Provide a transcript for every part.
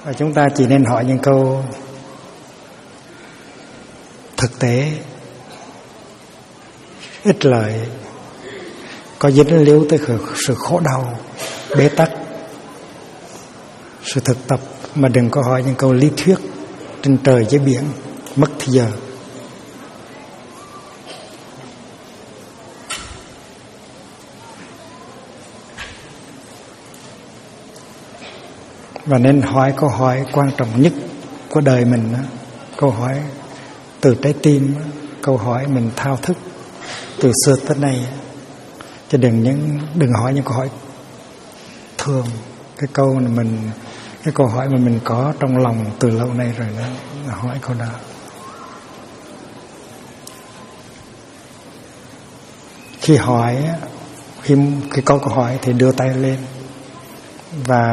Và chúng ta chỉ nên hỏi những câu thực tế, ích lợi, có dính líu tới sự khổ đau, bế tắc, sự thực tập, mà đừng có hỏi những câu lý thuyết trên trời dưới biển, mất thời giờ. Và nên hỏi câu hỏi quan trọng nhất của đời mình, câu hỏi từ trái tim, câu hỏi mình thao thức từ xưa tới nay, chứ đừng hỏi những câu hỏi thường. Cái câu hỏi mà mình có trong lòng từ lâu nay rồi đó, hỏi câu đó. Khi có câu hỏi thì đưa tay lên, và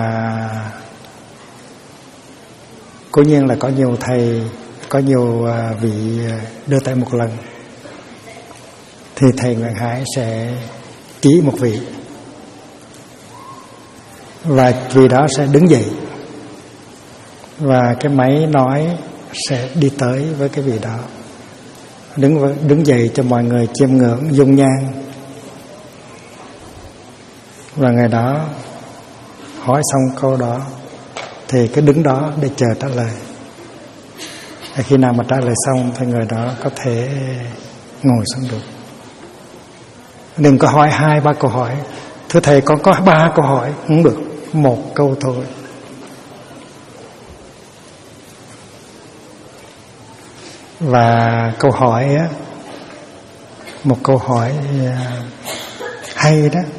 cố nhiên là có nhiều thầy, có nhiều vị đưa tay một lần, thì thầy Nguyễn Hải sẽ chỉ một vị, và vị đó sẽ đứng dậy, và cái máy nói sẽ đi tới với cái vị đó, đứng dậy cho mọi người chiêm ngưỡng dung nhan. Và người đó hỏi xong câu đó thì cứ đứng đó để chờ trả lời. Khi nào mà trả lời xong thì người đó có thể ngồi xuống được. Đừng có hỏi 2-3 câu hỏi. Thưa thầy, con có 3 câu hỏi. Không được, 1 câu thôi. Và câu hỏi á, một câu hỏi hay đó,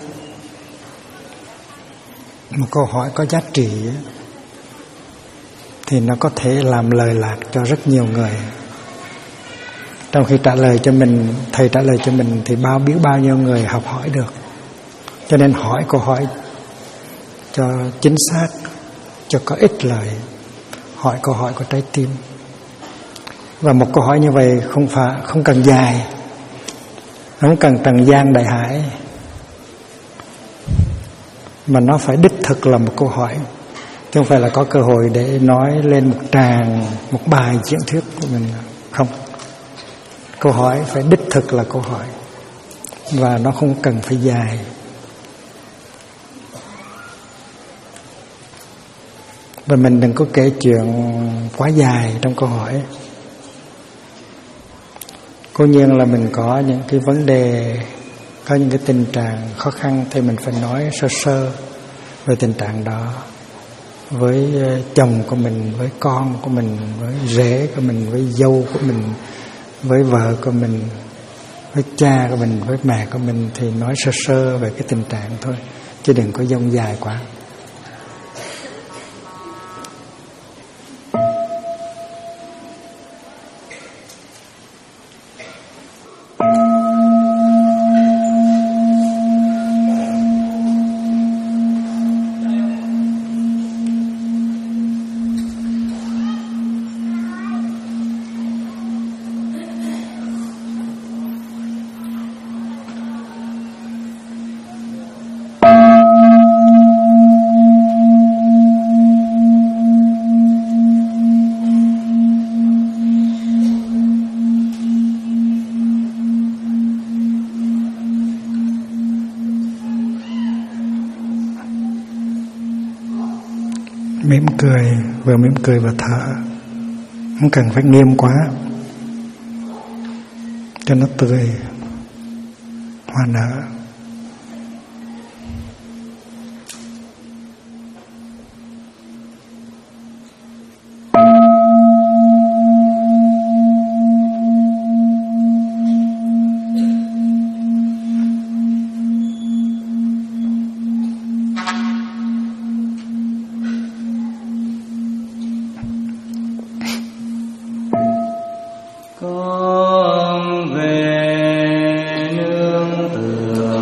một câu hỏi có giá trị á, thì nó có thể làm lời lạc cho rất nhiều người. Trong khi trả lời cho mình, thầy trả lời cho mình thì biết bao nhiêu người học hỏi được. Cho nên hỏi câu hỏi cho chính xác, cho có ích lợi, hỏi câu hỏi của trái tim. Và một câu hỏi như vậy không cần dài, không cần trần gian đại hải, mà nó phải đích thực là một câu hỏi, chứ không phải là có cơ hội để nói lên một bài diễn thuyết của mình. Không, câu hỏi phải đích thực là câu hỏi, và nó không cần phải dài. Và mình đừng có kể chuyện quá dài trong câu hỏi. Cố nhiên là mình có những cái vấn đề, có những cái tình trạng khó khăn thì mình phải nói sơ về tình trạng đó với chồng của mình, với con của mình, với rể của mình, với dâu của mình, với vợ của mình, với cha của mình, với mẹ của mình, thì nói sơ về cái tình trạng thôi, chứ đừng có dông dài quá. Mỉm cười, vừa mỉm cười và thở, không cần phải nghiêm quá, cho nó tươi, hoa nở. Con về nương tựa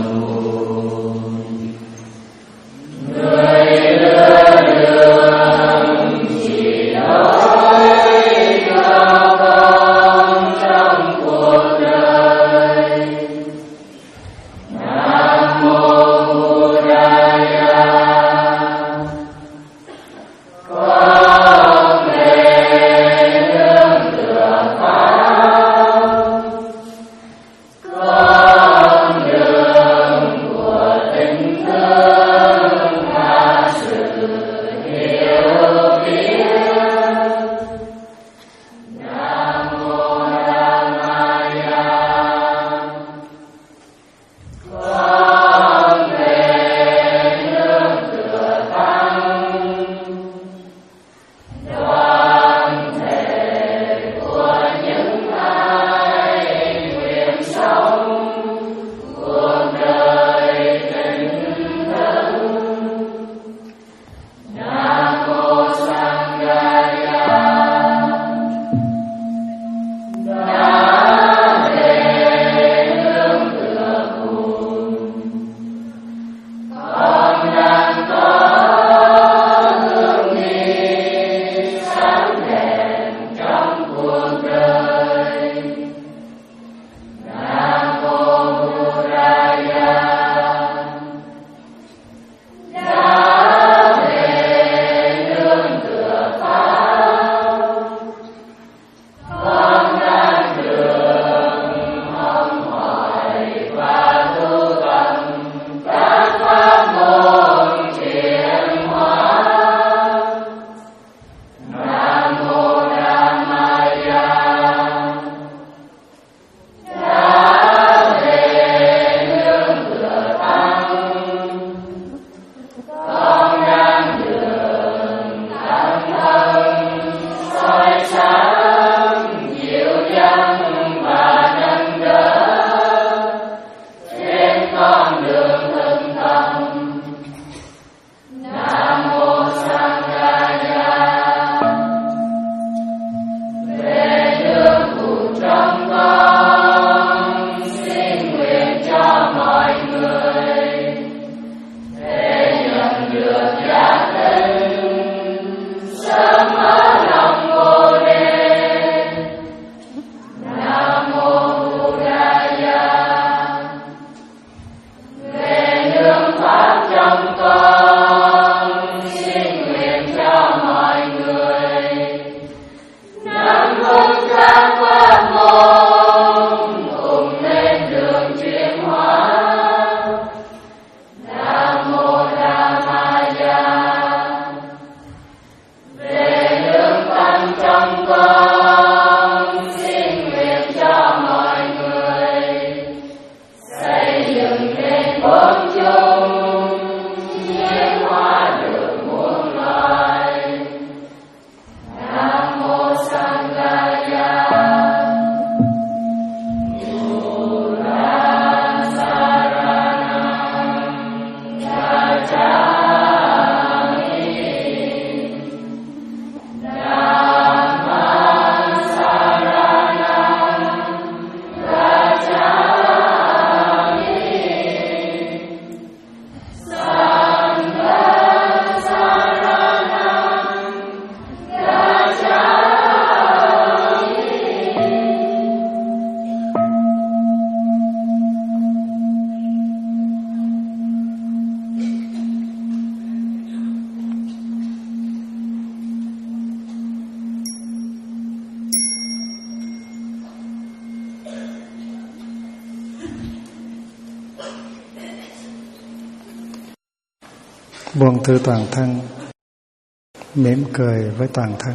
buông thư toàn thân, mỉm cười với toàn thân.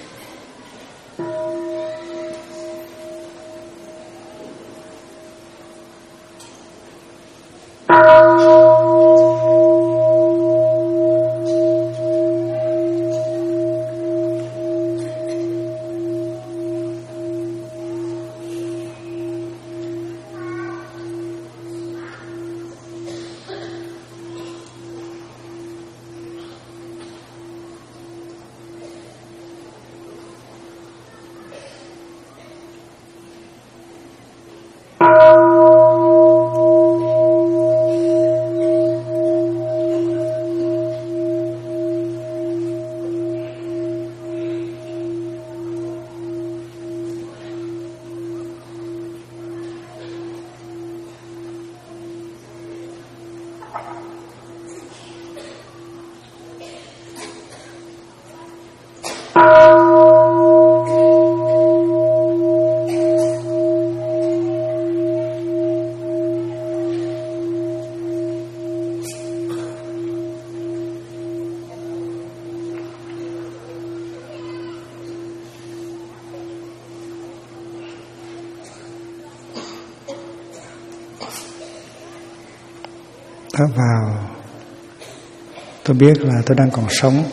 Thở vào, tôi biết là tôi đang còn sống.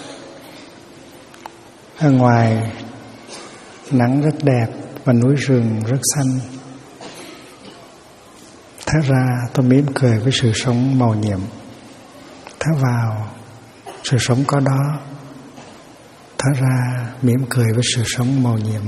Ở ngoài nắng rất đẹp và núi rừng rất xanh. Thở ra, tôi mỉm cười với sự sống màu nhiệm. Thở vào, sự sống có đó. Thở ra, mỉm cười với sự sống màu nhiệm.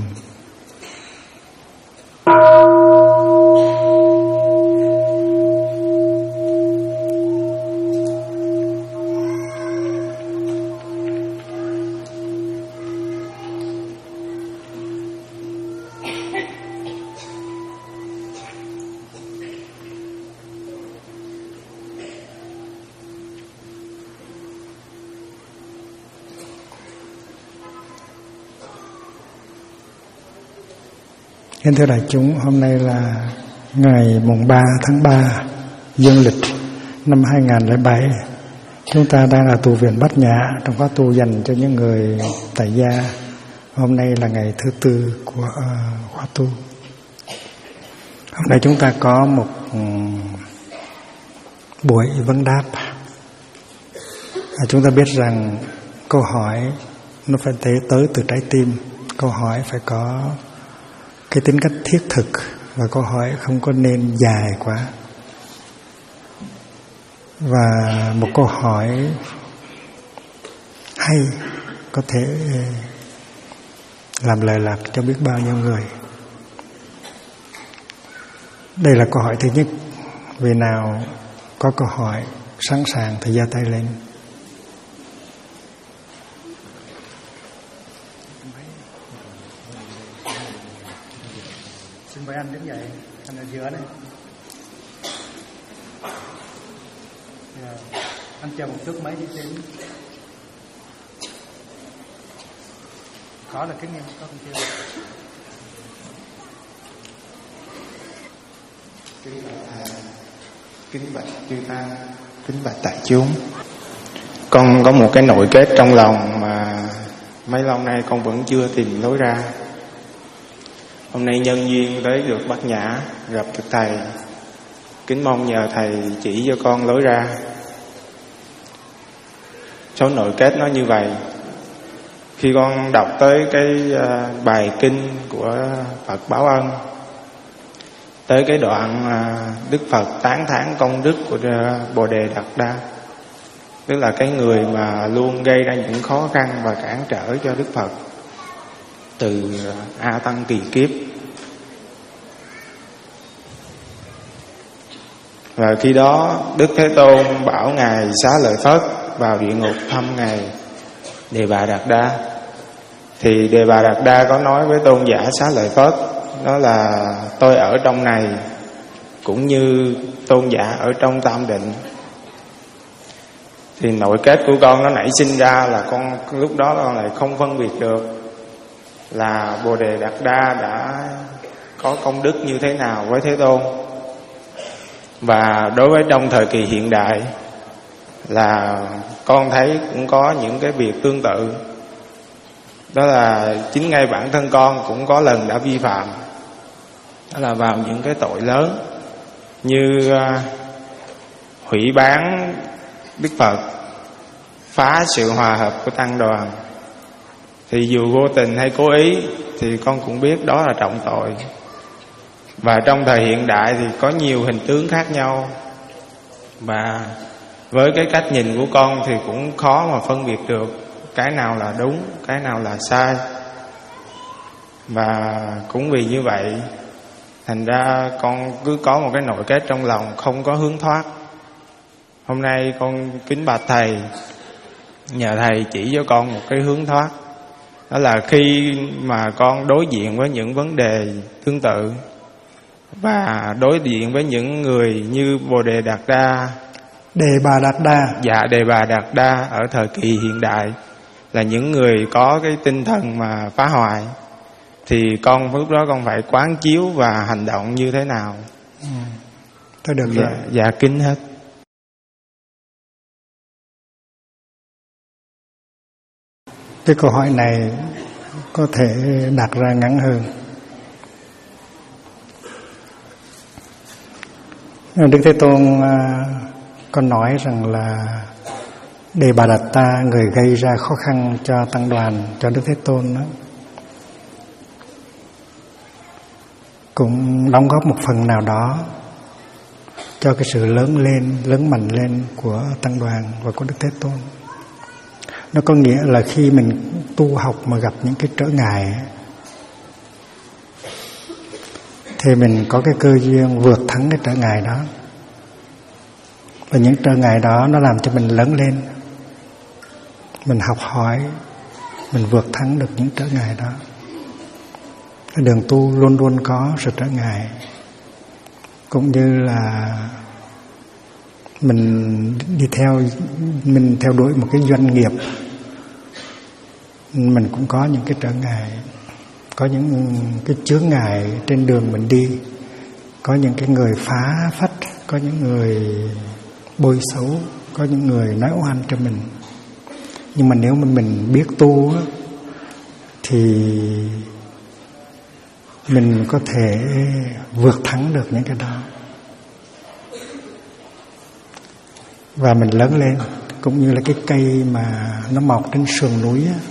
Kính thưa đại chúng, hôm nay là ngày mùng 3 tháng 3 dương lịch năm 2007. Chúng ta đang ở tu viện Bát Nhã, trong khóa tu dành cho những người tại gia. Hôm nay là ngày thứ tư của khóa tu. Hôm nay chúng ta có một buổi vấn đáp. Chúng ta biết rằng câu hỏi nó phải tới từ trái tim. Câu hỏi phải có cái tính cách thiết thực, và câu hỏi không có nên dài quá. Và một câu hỏi hay có thể làm lời lạc cho biết bao nhiêu người. Đây là câu hỏi thứ nhất. Vì nào có câu hỏi sẵn sàng thì giơ tay lên. Xin mời anh đứng dậy, anh ở giữa đây. Anh chờ một chút, máy đi đến. Có là kính nghe, có không chưa? Kính bạch chư tăng, kính bạch đại chúng. Con có một cái nội kết trong lòng mà mấy lâu nay con vẫn chưa tìm lối ra. Hôm nay nhân duyên tới được Bát Nhã, gặp được thầy, kính mong nhờ thầy chỉ cho con lối ra. Số nội kết nó như vậy. Khi con đọc tới cái bài kinh của Phật Báo Ân, tới cái đoạn Đức Phật tán thán công đức của Bồ Đề Đạt Đa, tức là cái người mà luôn gây ra những khó khăn và cản trở cho Đức Phật từ A Tăng kỳ kiếp. Và khi đó Đức Thế Tôn bảo Ngài Xá Lợi Phất vào địa ngục thăm Ngài Đề Bà Đạt Đa. Thì Đề Bà Đạt Đa có nói với tôn giả Xá Lợi Phất, đó là tôi ở trong này cũng như tôn giả ở trong Tam Định. Thì nội kết của con nó nảy sinh ra là con lúc đó con lại không phân biệt được là Bồ Đề Đạt Đa đã có công đức như thế nào với Thế Tôn. Và đối với trong thời kỳ hiện đại là con thấy cũng có những cái việc tương tự. Đó là chính ngay bản thân con cũng có lần đã vi phạm. Đó là vào những cái tội lớn như hủy bán Đức Phật, phá sự hòa hợp của tăng đoàn. Thì dù vô tình hay cố ý thì con cũng biết đó là trọng tội. Và trong thời hiện đại thì có nhiều hình tướng khác nhau, và với cái cách nhìn của con thì cũng khó mà phân biệt được cái nào là đúng, cái nào là sai. Và cũng vì như vậy, thành ra con cứ có một cái nội kết trong lòng không có hướng thoát. Hôm nay con kính bạch Thầy, nhờ Thầy chỉ cho con một cái hướng thoát. Đó là khi mà con đối diện với những vấn đề tương tự, và đối diện với những người như Bồ Đề Đạt Đa, Đề Bà Đạt Đa. Dạ, Đề Bà Đạt Đa ở thời kỳ hiện đại, là những người có cái tinh thần mà phá hoại, thì con lúc đó con phải quán chiếu và hành động như thế nào? Tôi được rồi. Dạ kính hết. Cái câu hỏi này có thể đặt ra ngắn hơn. Đức Thế Tôn có nói rằng là Đề Bà Đạt Ta, người gây ra khó khăn cho tăng đoàn, cho Đức Thế Tôn đó, cũng đóng góp một phần nào đó cho cái sự lớn lên, lớn mạnh lên của tăng đoàn và của Đức Thế Tôn. Nó có nghĩa là khi mình tu học mà gặp những cái trở ngại thì mình có cái cơ duyên vượt thắng cái trở ngại đó. Và những trở ngại đó nó làm cho mình lớn lên, mình học hỏi, mình vượt thắng được những trở ngại đó. Cái đường tu luôn luôn có sự trở ngại. Cũng như là mình theo đuổi một cái doanh nghiệp, mình cũng có những cái trở ngại, có những cái chướng ngại trên đường mình đi, có những cái người phá phách, có những người bôi xấu, có những người nói oan cho mình. Nhưng mà nếu mà mình biết tu thì mình có thể vượt thắng được những cái đó, và mình lớn lên. Cũng như là cái cây mà nó mọc trên sườn núi á,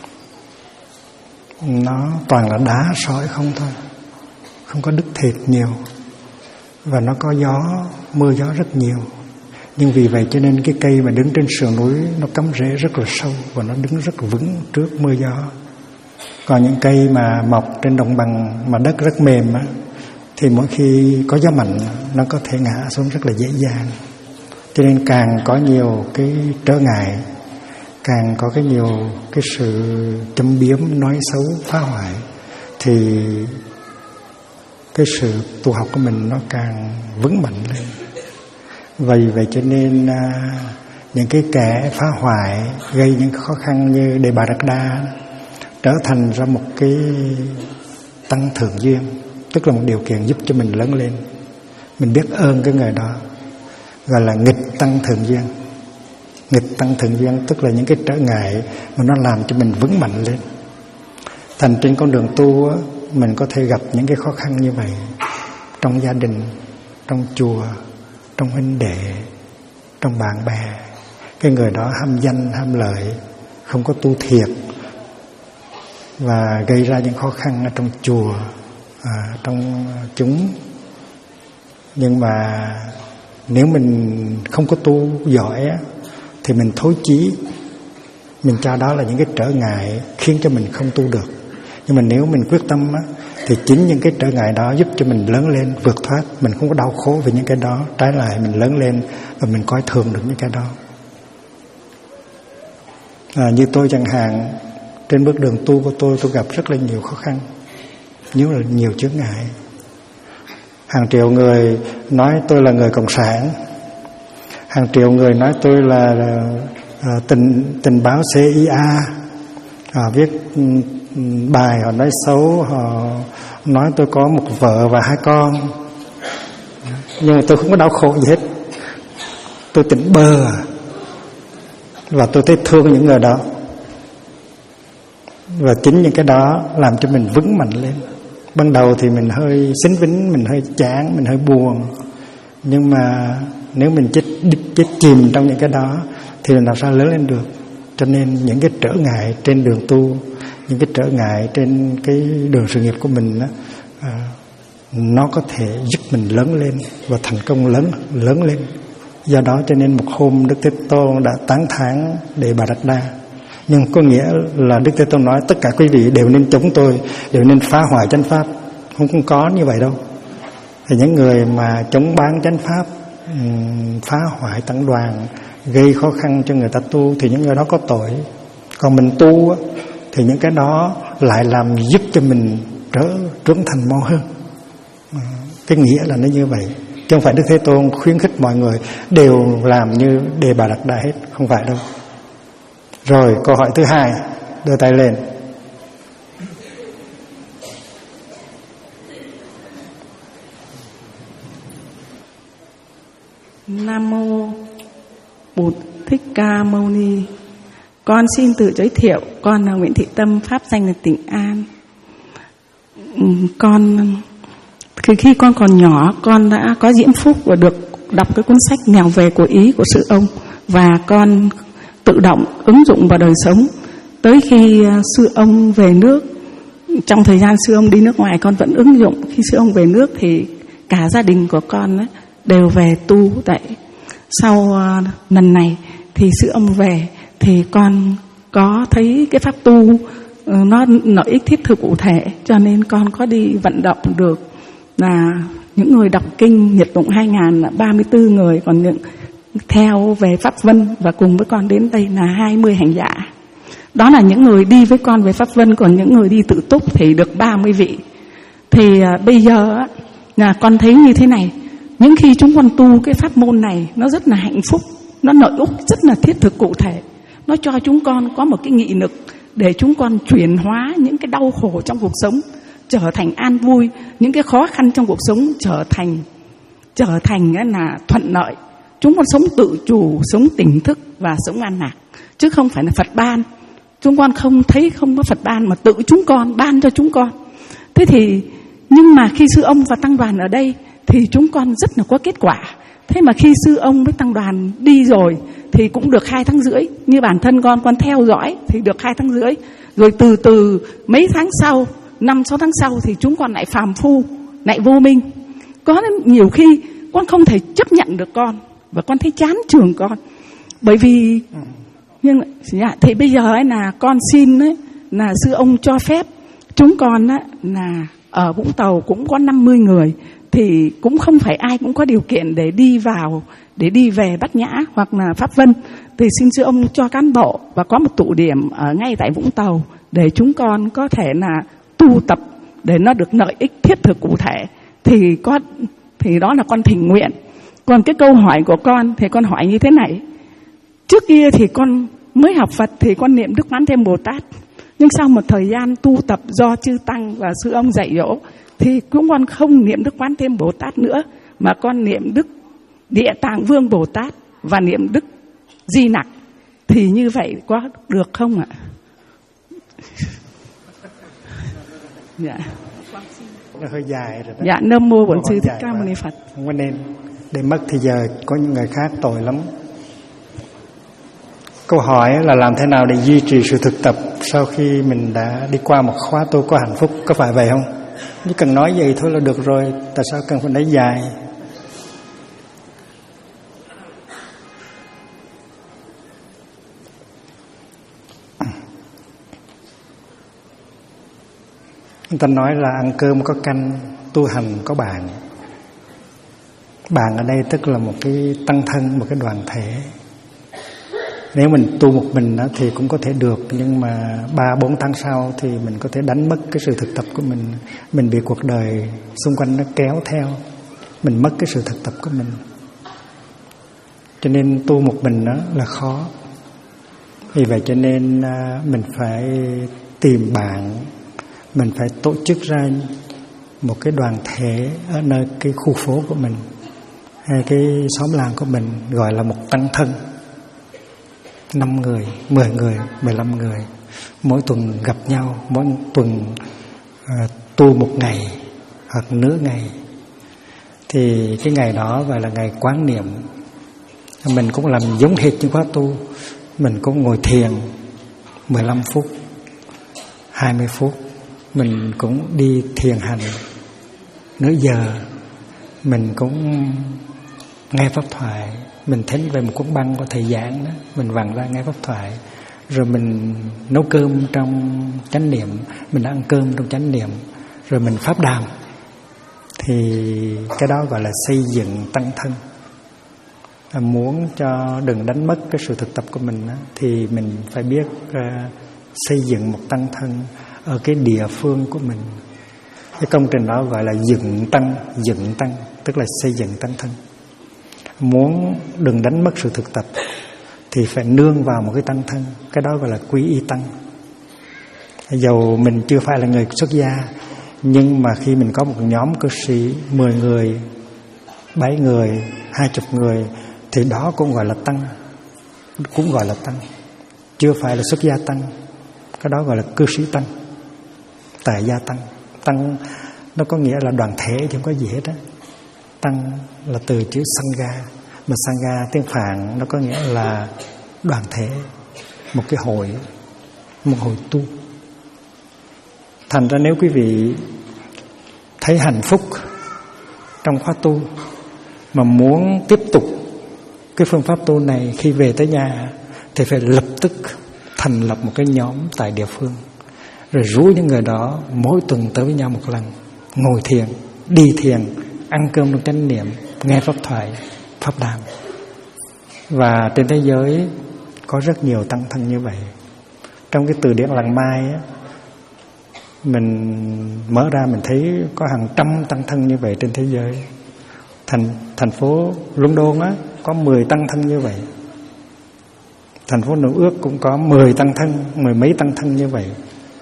nó toàn là đá sỏi không thôi, không có đứt thịt nhiều, và nó có gió, mưa gió rất nhiều. Nhưng vì vậy cho nên cái cây mà đứng trên sườn núi nó cắm rễ rất là sâu và nó đứng rất là vững trước mưa gió. Còn những cây mà mọc trên đồng bằng mà đất rất mềm á, thì mỗi khi có gió mạnh nó có thể ngã xuống rất là dễ dàng. Cho nên càng có nhiều cái trở ngại, càng có nhiều cái sự châm biếm, nói xấu, phá hoại, thì cái sự tu học của mình nó càng vững mạnh lên. Vì vậy cho nên những cái kẻ phá hoại, gây những khó khăn như Đề Bà Đạt Đa trở thành ra một cái tăng thượng duyên, tức là một điều kiện giúp cho mình lớn lên. Mình biết ơn cái người đó, gọi là nghịch tăng thượng duyên. Nghịch tăng thượng duyên tức là những cái trở ngại mà nó làm cho mình vững mạnh lên. Thành trên con đường tu á, mình có thể gặp những cái khó khăn như vậy trong gia đình, trong chùa, trong huynh đệ, trong bạn bè. Cái người đó ham danh, ham lợi, không có tu thiệt, và gây ra những khó khăn ở trong chùa, trong chúng. Nhưng mà nếu mình không có tu giỏi á, thì mình thối chí, mình cho đó là những cái trở ngại khiến cho mình không tu được. Nhưng mà nếu mình quyết tâm á, thì chính những cái trở ngại đó giúp cho mình lớn lên, vượt thoát. Mình không có đau khổ về những cái đó, trái lại mình lớn lên và mình coi thường được những cái đó. Như tôi chẳng hạn, trên bước đường tu của tôi gặp rất là nhiều khó khăn, nhiều chướng ngại. Hàng triệu người nói tôi là người cộng sản, hàng triệu người nói tôi là tình báo CIA, viết bài họ nói xấu, họ nói tôi có một vợ và 2 con. Nhưng mà tôi không có đau khổ gì hết, tôi tỉnh bơ. Và tôi thấy thương những người đó. Và chính những cái đó làm cho mình vững mạnh lên. Ban đầu thì mình hơi xính vính, mình hơi chán, mình hơi buồn. Nhưng mà nếu mình chết chìm trong những cái đó thì làm sao lớn lên được. Cho nên những cái trở ngại trên đường tu, những cái trở ngại trên cái đường sự nghiệp của mình đó, nó có thể giúp mình lớn lên và thành công lớn lên. Do đó cho nên một hôm Đức Thế Tôn đã tán thán Đề Bà Đạt Đa. Nhưng có nghĩa là Đức Thế Tôn nói tất cả quý vị đều nên chống tôi, đều nên phá hoại chánh pháp. Không có như vậy đâu. Thì những người mà chống bán chánh pháp, phá hoại tăng đoàn, gây khó khăn cho người ta tu thì những người đó có tội. Còn mình tu thì những cái đó lại làm giúp cho mình trưởng thành mau hơn. Cái nghĩa là nó như vậy. Chứ không phải Đức Thế Tôn khuyến khích mọi người đều làm như Đề Bà Đạt Đa hết. Không phải đâu. Rồi câu hỏi thứ hai, đưa tay lên. Nam mô Bụt Thích Ca Mâu Ni. Con xin tự giới thiệu, con là Nguyễn Thị Tâm, pháp danh là Tịnh An. Khi con còn nhỏ, con đã có diễm phúc và được đọc cái cuốn sách Nẻo Về của Ý của sư ông, và con tự động ứng dụng vào đời sống. Tới khi sư ông về nước, trong thời gian sư ông đi nước ngoài, con vẫn ứng dụng. Khi sư ông về nước thì cả gia đình của con đều về tu. Tại sau lần này thì sư ông về thì con có thấy cái pháp tu nó lợi ích thiết thực cụ thể, cho nên con có đi vận động được là những người đọc kinh Nhiệt Tụng 2000 là 34 người, còn những theo về Pháp Vân và cùng với con đến đây là 20 hành giả. Đó là những người đi với con về Pháp Vân, còn những người đi tự túc thì được 30 vị. Thì bây giờ là con thấy như thế này, những khi chúng con tu cái pháp môn này nó rất là hạnh phúc, nó lợi ích rất là thiết thực cụ thể. Nó cho chúng con có một cái nghị lực để chúng con chuyển hóa những cái đau khổ trong cuộc sống trở thành an vui, những cái khó khăn trong cuộc sống trở thành là thuận lợi. Chúng con sống tự chủ, sống tỉnh thức và sống an lạc, chứ không phải là Phật ban. Chúng con không thấy không có Phật ban mà tự chúng con ban cho chúng con. Thế thì nhưng mà khi sư ông và tăng đoàn ở đây thì chúng con rất là có kết quả. Thế mà khi sư ông với tăng đoàn đi rồi thì cũng được 2 tháng rưỡi. Như bản thân con theo dõi thì được 2 tháng rưỡi. Rồi từ từ mấy tháng sau, 5-6 tháng sau thì chúng con lại phàm phu, lại vô minh. Có nhiều khi con không thể chấp nhận được con, và con thấy chán trường con. Bởi vì thì bây giờ là con xin là sư ông cho phép chúng con là ở Vũng Tàu cũng có 50 người, thì cũng không phải ai cũng có điều kiện để đi vào, để đi về Bát Nhã hoặc là Pháp Vân. Thì xin sư ông cho cán bộ và có một tụ điểm ở ngay tại Vũng Tàu để chúng con có thể là tu tập để nó được lợi ích thiết thực cụ thể. Thì đó là con thỉnh nguyện. Còn cái câu hỏi của con thì con hỏi như thế này. Trước kia thì con mới học Phật thì con niệm Đức Quán Thế Bồ Tát. Nhưng sau một thời gian tu tập do chư tăng và sư ông dạy dỗ thì cũng con không niệm Đức Quán Thế Bồ Tát nữa, mà con niệm Đức Địa Tạng Vương Bồ Tát và niệm Đức Di Nặc. Thì như vậy có được không ạ? Dạ. Nó hơi dài rồi đó. Dạ, Nam mô Bổn Sư Thích Ca Mâu Ni Phật. Không có nên để mất thì giờ có những người khác tội lắm. Câu hỏi là làm thế nào để duy trì sự thực tập sau khi mình đã đi qua một khóa tu có hạnh phúc, có phải vậy không? Chỉ cần nói vậy thôi là được rồi, tại sao cần phải nói dài? Người ta nói là ăn cơm có canh, tu hành có bạn. Bạn ở đây tức là một cái tăng thân, một cái đoàn thể. Nếu mình tu một mình đó thì cũng có thể được, nhưng mà 3-4 tháng sau thì mình có thể đánh mất cái sự thực tập của mình. Mình bị cuộc đời xung quanh nó kéo theo, mình mất cái sự thực tập của mình. Cho nên tu một mình đó là khó. Vì vậy cho nên mình phải tìm bạn, mình phải tổ chức ra một cái đoàn thể ở nơi cái khu phố của mình hay cái xóm làng của mình, gọi là một tăng thân. 5 người, 10 người, 15 người, mỗi tuần gặp nhau, mỗi tuần tu một ngày hoặc nửa ngày. Thì cái ngày đó gọi là ngày quán niệm. Mình cũng làm giống hệt như khóa tu. Mình cũng ngồi thiền 15 phút, 20 phút. Mình cũng đi thiền hành nửa giờ. Mình cũng nghe pháp thoại. Mình thính về một cuốn băng của thầy giảng đó, mình vặn ra nghe pháp thoại. Rồi mình nấu cơm trong chánh niệm, mình ăn cơm trong chánh niệm. Rồi mình pháp đàm. Thì cái đó gọi là xây dựng tăng thân. Muốn cho đừng đánh mất cái sự thực tập của mình đó, thì mình phải biết xây dựng một tăng thân ở cái địa phương của mình. Cái công trình đó gọi là dựng tăng, tức là xây dựng tăng thân. Muốn đừng đánh mất sự thực tập thì phải nương vào một cái tăng thân. Cái đó gọi là quy y tăng. Dầu mình chưa phải là người xuất gia, nhưng mà khi mình có một nhóm cư sĩ 10 người, 7 người, 20 người, thì đó cũng gọi là tăng. Cũng gọi là tăng. Chưa phải là xuất gia tăng. Cái đó gọi là cư sĩ tăng, tại gia tăng. Tăng nó có nghĩa là đoàn thể chứ không có gì hết á. Tăng là từ chữ sangha, mà sangha tiếng Phạn nó có nghĩa là đoàn thể, một cái hội, một hội tu. Thành ra nếu quý vị thấy hạnh phúc trong khóa tu mà muốn tiếp tục cái phương pháp tu này, khi về tới nhà thì phải lập tức thành lập một cái nhóm tại địa phương, rồi rủ những người đó mỗi tuần tới với nhau một lần, ngồi thiền, đi thiền, ăn cơm trong chánh niệm, nghe pháp thoại, pháp đàm. Và trên thế giới có rất nhiều tăng thân như vậy. Trong cái từ điển Làng Mai á, mình mở ra mình thấy có hàng trăm tăng thân như vậy trên thế giới. Thành phố London á có 10 tăng thân như vậy. Thành phố Nữ Ước cũng có 10 tăng thân, 10 mấy tăng thân như vậy.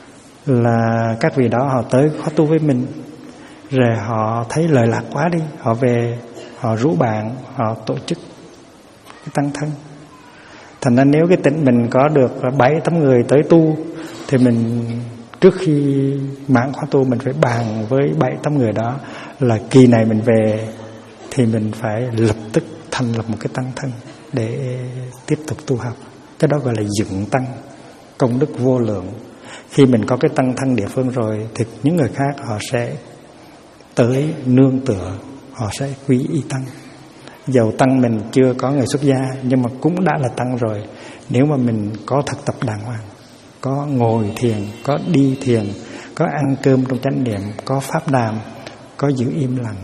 Là các vị đó họ tới khóa tu với mình, rồi họ thấy lời lạc quá đi, họ về, họ rủ bạn, họ tổ chức cái tăng thân. Thành ra nếu cái tỉnh mình có được 7-8 người tới tu, thì mình trước khi mãn khóa tu mình phải bàn với 7-8 người đó là kỳ này mình về thì mình phải lập tức thành lập một cái tăng thân để tiếp tục tu học. Cái đó gọi là dựng tăng, công đức vô lượng. Khi mình có cái tăng thân địa phương rồi thì những người khác họ sẽ tới nương tựa, họ sẽ quy y tăng. Dầu tăng mình chưa có người xuất gia, nhưng mà cũng đã là tăng rồi. Nếu mà mình có thực tập đàng hoàng, có ngồi thiền, có đi thiền, có ăn cơm trong chánh niệm, có pháp đàm, có giữ im lặng,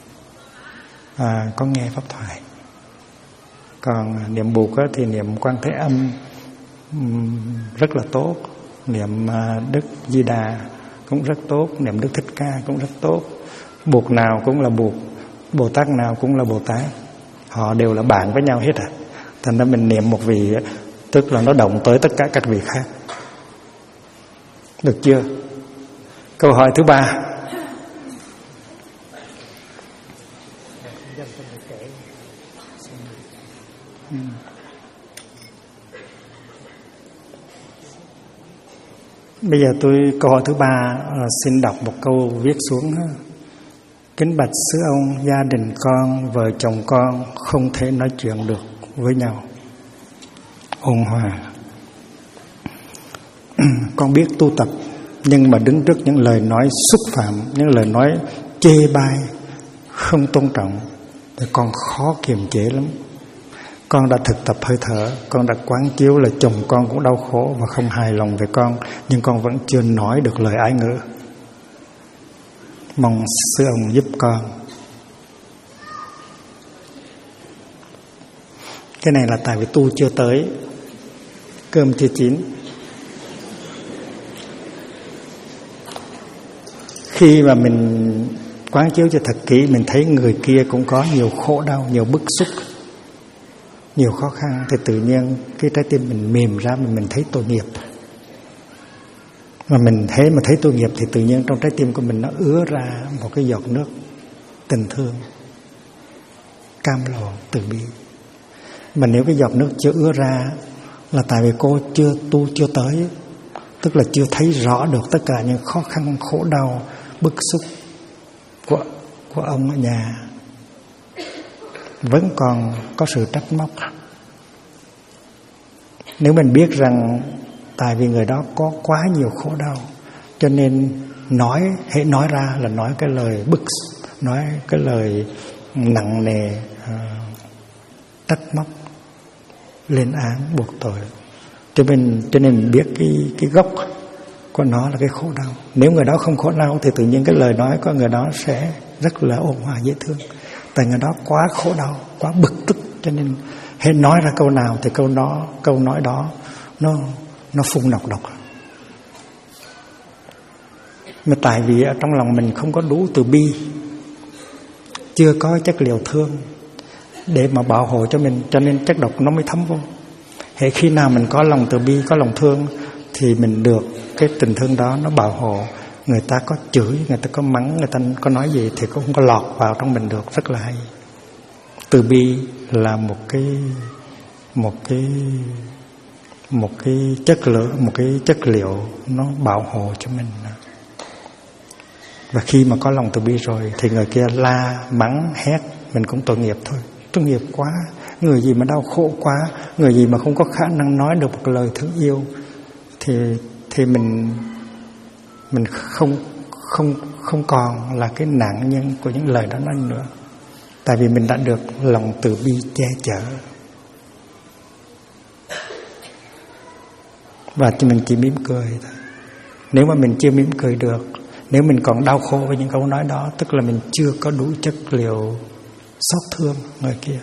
có nghe pháp thoại. Còn niệm Bụt thì niệm Quan Thế Âm rất là tốt, niệm Đức Di Đà cũng rất tốt, niệm Đức Thích Ca cũng rất tốt. Bụt nào cũng là Bụt, Bồ Tát nào cũng là Bồ Tát, họ đều là bạn với nhau hết à. Thành ra mình niệm một vị tức là nó động tới tất cả các vị khác. Được chưa? Câu hỏi thứ 3. Bây giờ câu hỏi thứ 3 xin đọc một câu viết xuống. Kính bạch xứ ông, gia đình con, vợ chồng con không thể nói chuyện được với nhau. Ôn hòa. Con biết tu tập, nhưng mà đứng trước những lời nói xúc phạm, những lời nói chê bai, không tôn trọng thì con khó kiềm chế lắm. Con đã thực tập hơi thở, con đã quán chiếu là chồng con cũng đau khổ và không hài lòng về con, nhưng con vẫn chưa nói được lời ái ngữ. Mong sư ông giúp con. Cái này là tại vì tu chưa tới, cơm chưa chín. Khi mà mình quán chiếu cho thật kỹ, mình thấy người kia cũng có nhiều khổ đau, nhiều bức xúc, nhiều khó khăn, thì tự nhiên cái trái tim mình mềm ra, mình thấy tội nghiệp. Mà mình thấy tội nghiệp thì tự nhiên trong trái tim của mình nó ứa ra một cái giọt nước tình thương, cam lộ, từ bi. Mà nếu cái giọt nước chưa ứa ra, là tại vì cô chưa tới, tức là chưa thấy rõ được tất cả những khó khăn, khổ đau, bức xúc của ông ở nhà. Vẫn còn có sự trách móc. Nếu mình biết rằng tại vì người đó có quá nhiều khổ đau, cho nên hễ nói ra là nói cái lời bức, nói cái lời nặng nề, trách móc, lên án, buộc tội. Cho nên mình biết cái gốc của nó là cái khổ đau. Nếu người đó không khổ đau thì tự nhiên cái lời nói của người đó sẽ rất là ôn hòa, dễ thương. Tại người đó quá khổ đau, quá bực tức, cho nên hễ nói ra câu nào thì câu nói đó nó phun nọc độc. Mà tại vì ở trong lòng mình không có đủ từ bi, chưa có chất liệu thương để mà bảo hộ cho mình, cho nên chất độc nó mới thấm vô. Hễ khi nào mình có lòng từ bi, có lòng thương thì mình được cái tình thương đó nó bảo hộ. Người ta có chửi, người ta có mắng, người ta có nói gì thì cũng không có lọt vào trong mình được, rất là hay. Từ bi là một cái chất liệu nó bảo hộ cho mình. Và khi mà có lòng từ bi rồi thì người kia la, mắng, hét, mình cũng tội nghiệp thôi. Tội nghiệp quá, người gì mà đau khổ quá, người gì mà không có khả năng nói được một lời thương yêu thì mình không còn là cái nạn nhân của những lời đó nữa. Tại vì mình đã được lòng từ bi che chở. Và mình chỉ mỉm cười thôi. Nếu mà mình chưa mỉm cười được, nếu mình còn đau khổ với những câu nói đó, tức là mình chưa có đủ chất liệu xót thương người kia.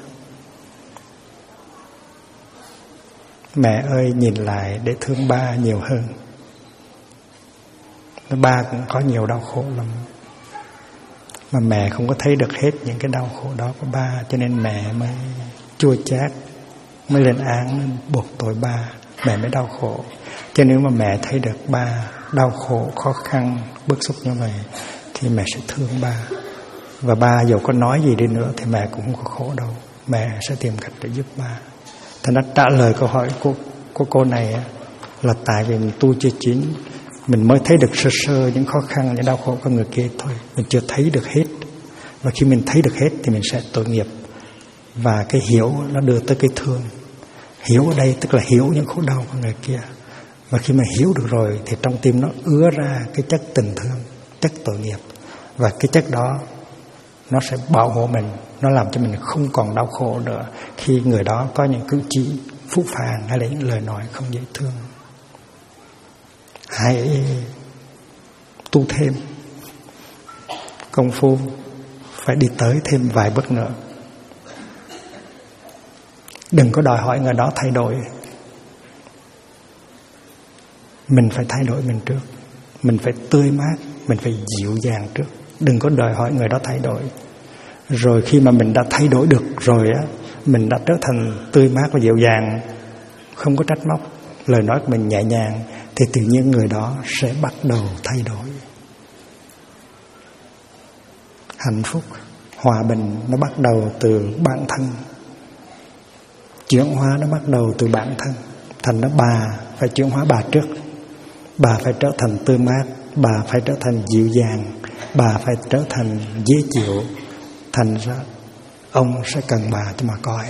Mẹ ơi, nhìn lại để thương ba nhiều hơn. Ba cũng có nhiều đau khổ lắm, mà mẹ không có thấy được hết những cái đau khổ đó của ba, cho nên mẹ mới chua chát, mới lên án, mới buộc tội ba, mẹ mới đau khổ. Cho nên nếu mà mẹ thấy được ba đau khổ, khó khăn, bức xúc như vậy thì mẹ sẽ thương ba. Và ba dù có nói gì đi nữa thì mẹ cũng không có khổ đâu, mẹ sẽ tìm cách để giúp ba. Thành ra trả lời câu hỏi của cô này là tại vì mình tu chưa chín, mình mới thấy được sơ sơ những khó khăn, những đau khổ của người kia thôi, mình chưa thấy được hết. Và khi mình thấy được hết thì mình sẽ tội nghiệp. Và cái hiểu nó đưa tới cái thương. Hiểu ở đây tức là hiểu những khổ đau của người kia. Và khi mà hiểu được rồi thì trong tim nó ứa ra cái chất tình thương, chất tội nghiệp. Và cái chất đó nó sẽ bảo hộ mình, nó làm cho mình không còn đau khổ nữa khi người đó có những cử chỉ phũ phàng hay là những lời nói không dễ thương. Hãy tu thêm công phu, phải đi tới thêm vài bước nữa. Đừng có đòi hỏi người đó thay đổi. Mình phải thay đổi mình trước. Mình phải tươi mát, mình phải dịu dàng trước. Đừng có đòi hỏi người đó thay đổi. Rồi khi mà mình đã thay đổi được rồi á, mình đã trở thành tươi mát và dịu dàng, không có trách móc, lời nói của mình nhẹ nhàng, thì tự nhiên người đó sẽ bắt đầu thay đổi. Hạnh phúc, hòa bình nó bắt đầu từ bản thân. Chuyển hóa nó bắt đầu từ bản thân. Thành ra bà phải chuyển hóa bà trước. Bà phải trở thành tươi mát, bà phải trở thành dịu dàng, bà phải trở thành dễ chịu. Thành ra ông sẽ cần bà cho mà coi.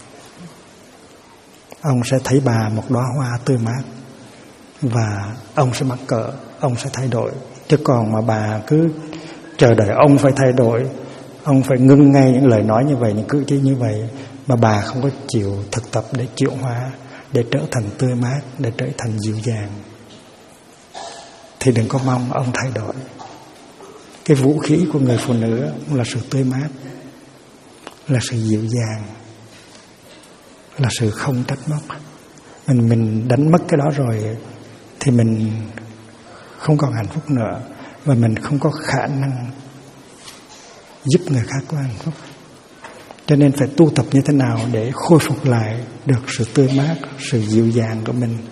Ông sẽ thấy bà một đóa hoa tươi mát và ông sẽ mắc cỡ, ông sẽ thay đổi. Chứ còn mà bà cứ chờ đợi ông phải thay đổi, ông phải ngưng ngay những lời nói như vậy, những cử chỉ như vậy, mà bà không có chịu thực tập để chuyển hóa, để trở thành tươi mát, để trở thành dịu dàng, thì đừng có mong ông thay đổi. Cái vũ khí của người phụ nữ là sự tươi mát, là sự dịu dàng, là sự không trách móc. Mình đánh mất cái đó rồi thì mình không còn hạnh phúc nữa, và mình không có khả năng giúp người khác có hạnh phúc. Cho nên phải tu tập như thế nào để khôi phục lại được sự tươi mát, sự dịu dàng của mình,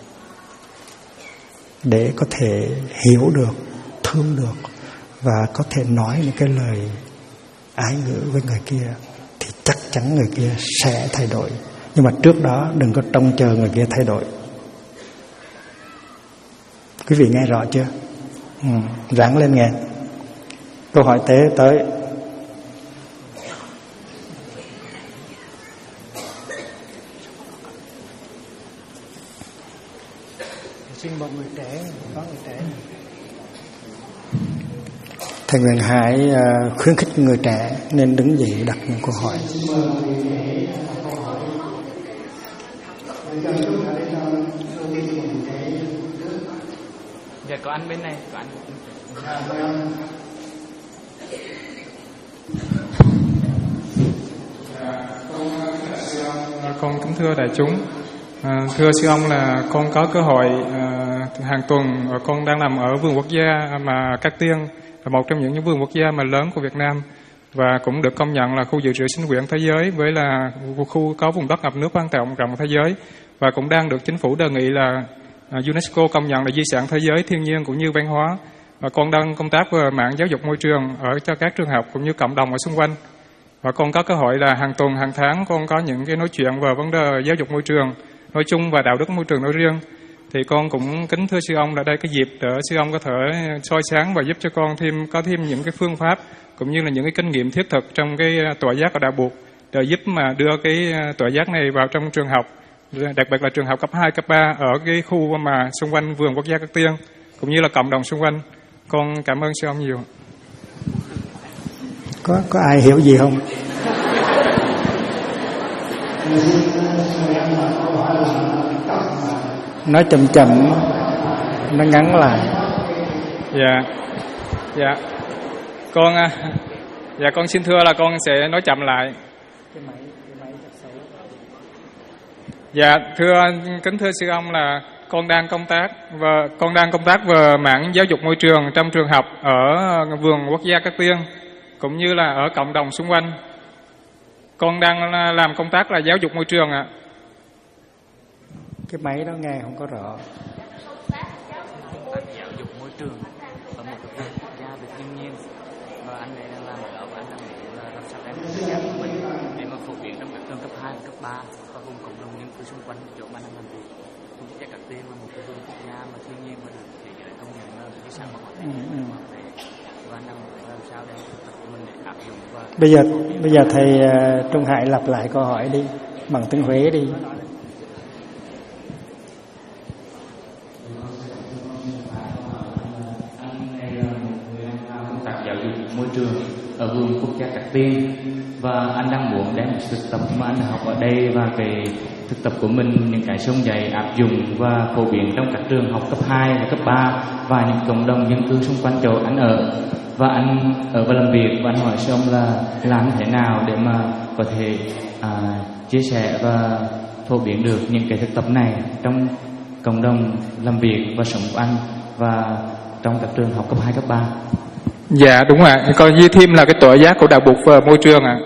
để có thể hiểu được, thương được và có thể nói những cái lời ái ngữ với người kia, thì chắc chắn người kia sẽ thay đổi. Nhưng mà trước đó đừng có trông chờ người kia thay đổi. Quý vị nghe rõ chưa? Ráng lên nghe. Câu hỏi tế tới. Xin một người trẻ, có người trẻ. Thầy Nguyễn Hải khuyến khích người trẻ nên đứng dậy đặt những câu hỏi. Dạ, có anh bên này, có anh. Con kính thưa đại chúng, thưa sư ông là con có cơ hội hàng tuần con đang làm ở vườn quốc gia mà Cát Tiên là một trong những vườn quốc gia mà lớn của Việt Nam và cũng được công nhận là khu dự trữ sinh quyển thế giới với là khu có vùng đất ngập nước quan trọng rộng thế giới và cũng đang được chính phủ đề nghị là UNESCO công nhận là di sản thế giới thiên nhiên cũng như văn hóa. Và con đang công tác về mảng giáo dục môi trường ở cho các trường học cũng như cộng đồng ở xung quanh. Và con có cơ hội là hàng tuần, hàng tháng con có những cái nói chuyện về vấn đề giáo dục môi trường nói chung và đạo đức môi trường nói riêng. Thì con cũng kính thưa sư ông là đây cái dịp để sư ông có thể soi sáng và giúp cho con có thêm những cái phương pháp cũng như là những cái kinh nghiệm thiết thực trong cái tọa giác ở đạo buộc để giúp mà đưa cái tọa giác này vào trong trường học, đặc biệt là trường học cấp 2, cấp 3 ở cái khu mà xung quanh vườn quốc gia Cát Tiên cũng như là cộng đồng xung quanh. Con cảm ơn sư ông nhiều. Có ai hiểu gì không? Nói chậm chậm, nó ngắn lại. Dạ. Con xin thưa là con sẽ nói chậm lại. Dạ, kính thưa sư ông là con đang công tác về mảng giáo dục môi trường trong trường học ở vườn quốc gia Cát Tiên cũng như là ở cộng đồng xung quanh. Con đang làm công tác là giáo dục môi trường ạ. Cái máy đó nghe không có rõ. Giáo dục môi trường ở một cái quốc gia về thiên nhiên và anh này đang làm ở đó và anh đang là làm sao đem cái giáo của mình để mà phổ biến trong các trường cấp 2 và cấp 3 và vùng cộng đồng nhân cư xung quanh chỗ mà anh đang làm việc. Cũng quốc gia Cát Tiên là một cái vườn quốc gia mà thiên nhiên và được thế giới công nhận là di sản văn hóa thế giới và anh đang làm sao đem thực của mình để áp dụng. Và Bây giờ thầy Trung Hải lặp lại câu hỏi đi bằng tiếng Huế đi. Giáo dục môi trường ở vườn quốc gia Cát Tiên và anh đang muốn đem thực tập mà anh học ở đây và cái thực tập của mình, những cái sông dạy áp dụng và phổ biến trong các trường học cấp 2 và cấp 3 và những cộng đồng dân cư xung quanh chỗ anh ở. Và anh ở và làm việc và anh hỏi xong là làm thế nào để mà có thể chia sẻ và phổ biến được những cái thực tập này trong cộng đồng làm việc và sống của anh và trong các trường học cấp 2, cấp 3. Dạ đúng ạ. Còn như thêm là cái tọa giác của đạo buộc về môi trường ạ.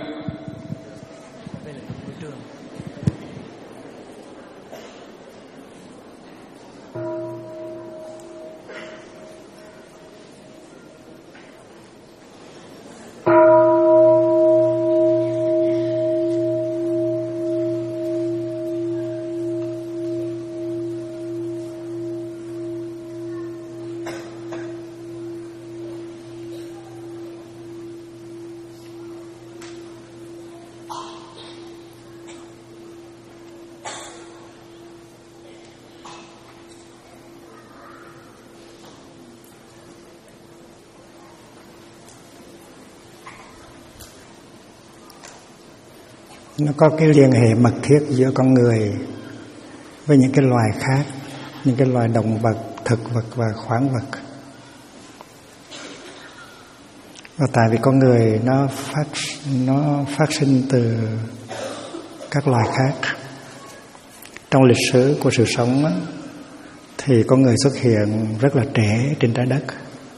Nó có cái liên hệ mật thiết giữa con người với những cái loài khác, những cái loài động vật, thực vật và khoáng vật. Và tại vì con người nó phát sinh từ các loài khác. Trong lịch sử của sự sống thì con người xuất hiện rất là trẻ trên trái đất.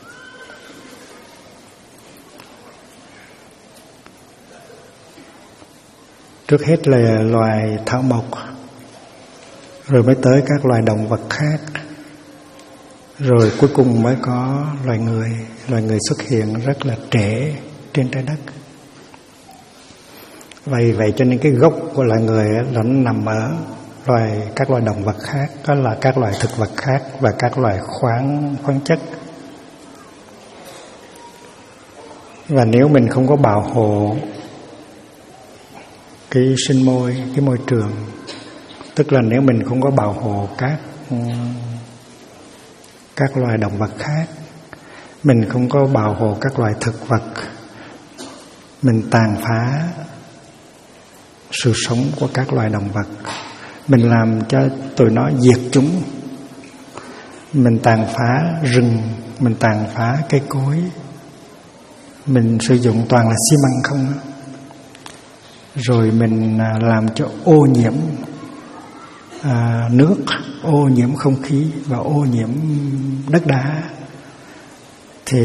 Trước hết là loài thảo mộc, rồi mới tới các loài động vật khác, rồi cuối cùng mới có loài người. Loài người xuất hiện rất là trẻ trên trái đất. Vậy cho nên cái gốc của loài người là nó nằm ở các loài động vật khác, đó là các loài thực vật khác và các loài khoáng chất. Và nếu mình không có bảo hộ cái sinh môi, cái môi trường, tức là nếu mình không có bảo hộ các loài động vật khác, mình không có bảo hộ các loài thực vật, mình tàn phá sự sống của các loài động vật, mình làm cho tụi nó diệt chúng, mình tàn phá rừng, mình tàn phá cây cối, mình sử dụng toàn là xi măng không, rồi mình làm cho ô nhiễm nước, ô nhiễm không khí và ô nhiễm đất đá, thì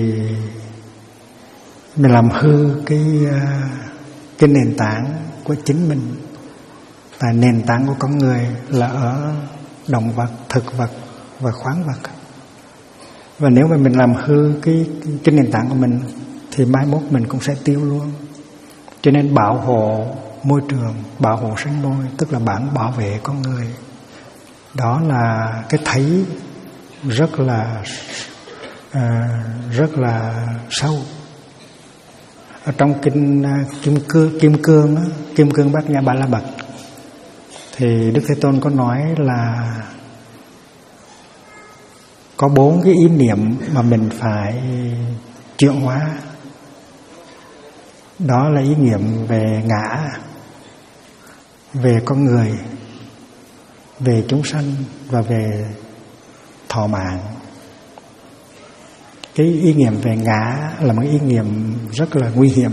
mình làm hư cái nền tảng của chính mình. Và nền tảng của con người là ở động vật, thực vật và khoáng vật. Và nếu mà mình làm hư cái nền tảng của mình thì mai mốt mình cũng sẽ tiêu luôn. Cho nên bảo hộ môi trường, bảo hộ sinh môi, tức là bảo vệ con người. Đó là cái thấy rất là sâu. Ở trong kinh Kim Cương Bát Nhã Ba La Mật thì Đức Thế Tôn có nói là có 4 cái ý niệm mà mình phải chuyển hóa. Đó là ý niệm về ngã, về con người, về chúng sanh và về thọ mạng. Cái ý niệm về ngã là một ý niệm rất là nguy hiểm.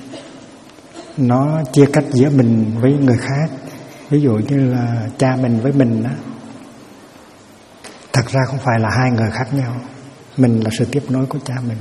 Nó chia cách giữa mình với người khác. Ví dụ như là cha mình với mình đó, thật ra không phải là hai người khác nhau. Mình là sự tiếp nối của cha mình,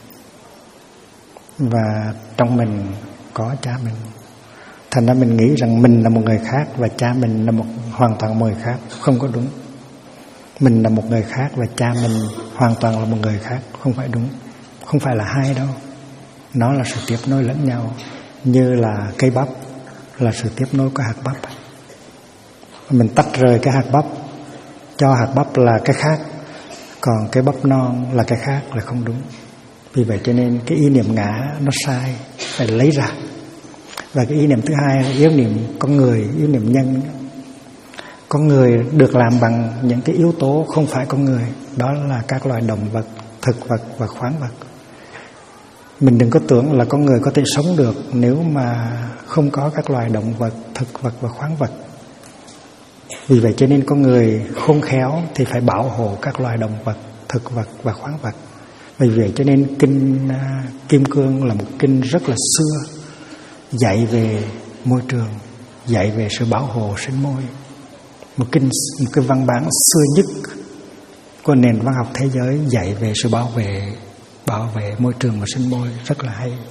và trong mình có cha mình. Thành ra mình nghĩ rằng mình là một người khác và cha mình là hoàn toàn một người khác. Không có đúng. Mình là một người khác và cha mình hoàn toàn là một người khác. Không phải đúng. Không phải là hai đâu. Nó là sự tiếp nối lẫn nhau. Như là cây bắp là sự tiếp nối của hạt bắp. Mình tách rời cái hạt bắp, cho hạt bắp là cái khác, còn cái bắp non là cái khác, là không đúng. Vì vậy cho nên cái ý niệm ngã nó sai, phải lấy ra. Và cái ý niệm thứ hai là ý niệm con người, ý niệm nhân. Con người được làm bằng những cái yếu tố không phải con người. Đó là các loài động vật, thực vật và khoáng vật. Mình đừng có tưởng là con người có thể sống được nếu mà không có các loài động vật, thực vật và khoáng vật. Vì vậy cho nên con người khôn khéo thì phải bảo hộ các loài động vật, thực vật và khoáng vật. Vì vậy cho nên kinh Kim Cương là một kinh rất là xưa, dạy về môi trường, dạy về sự bảo hộ sinh môi. Một cái văn bản xưa nhất của nền văn học thế giới dạy về sự bảo vệ môi trường và sinh môi, rất là hay.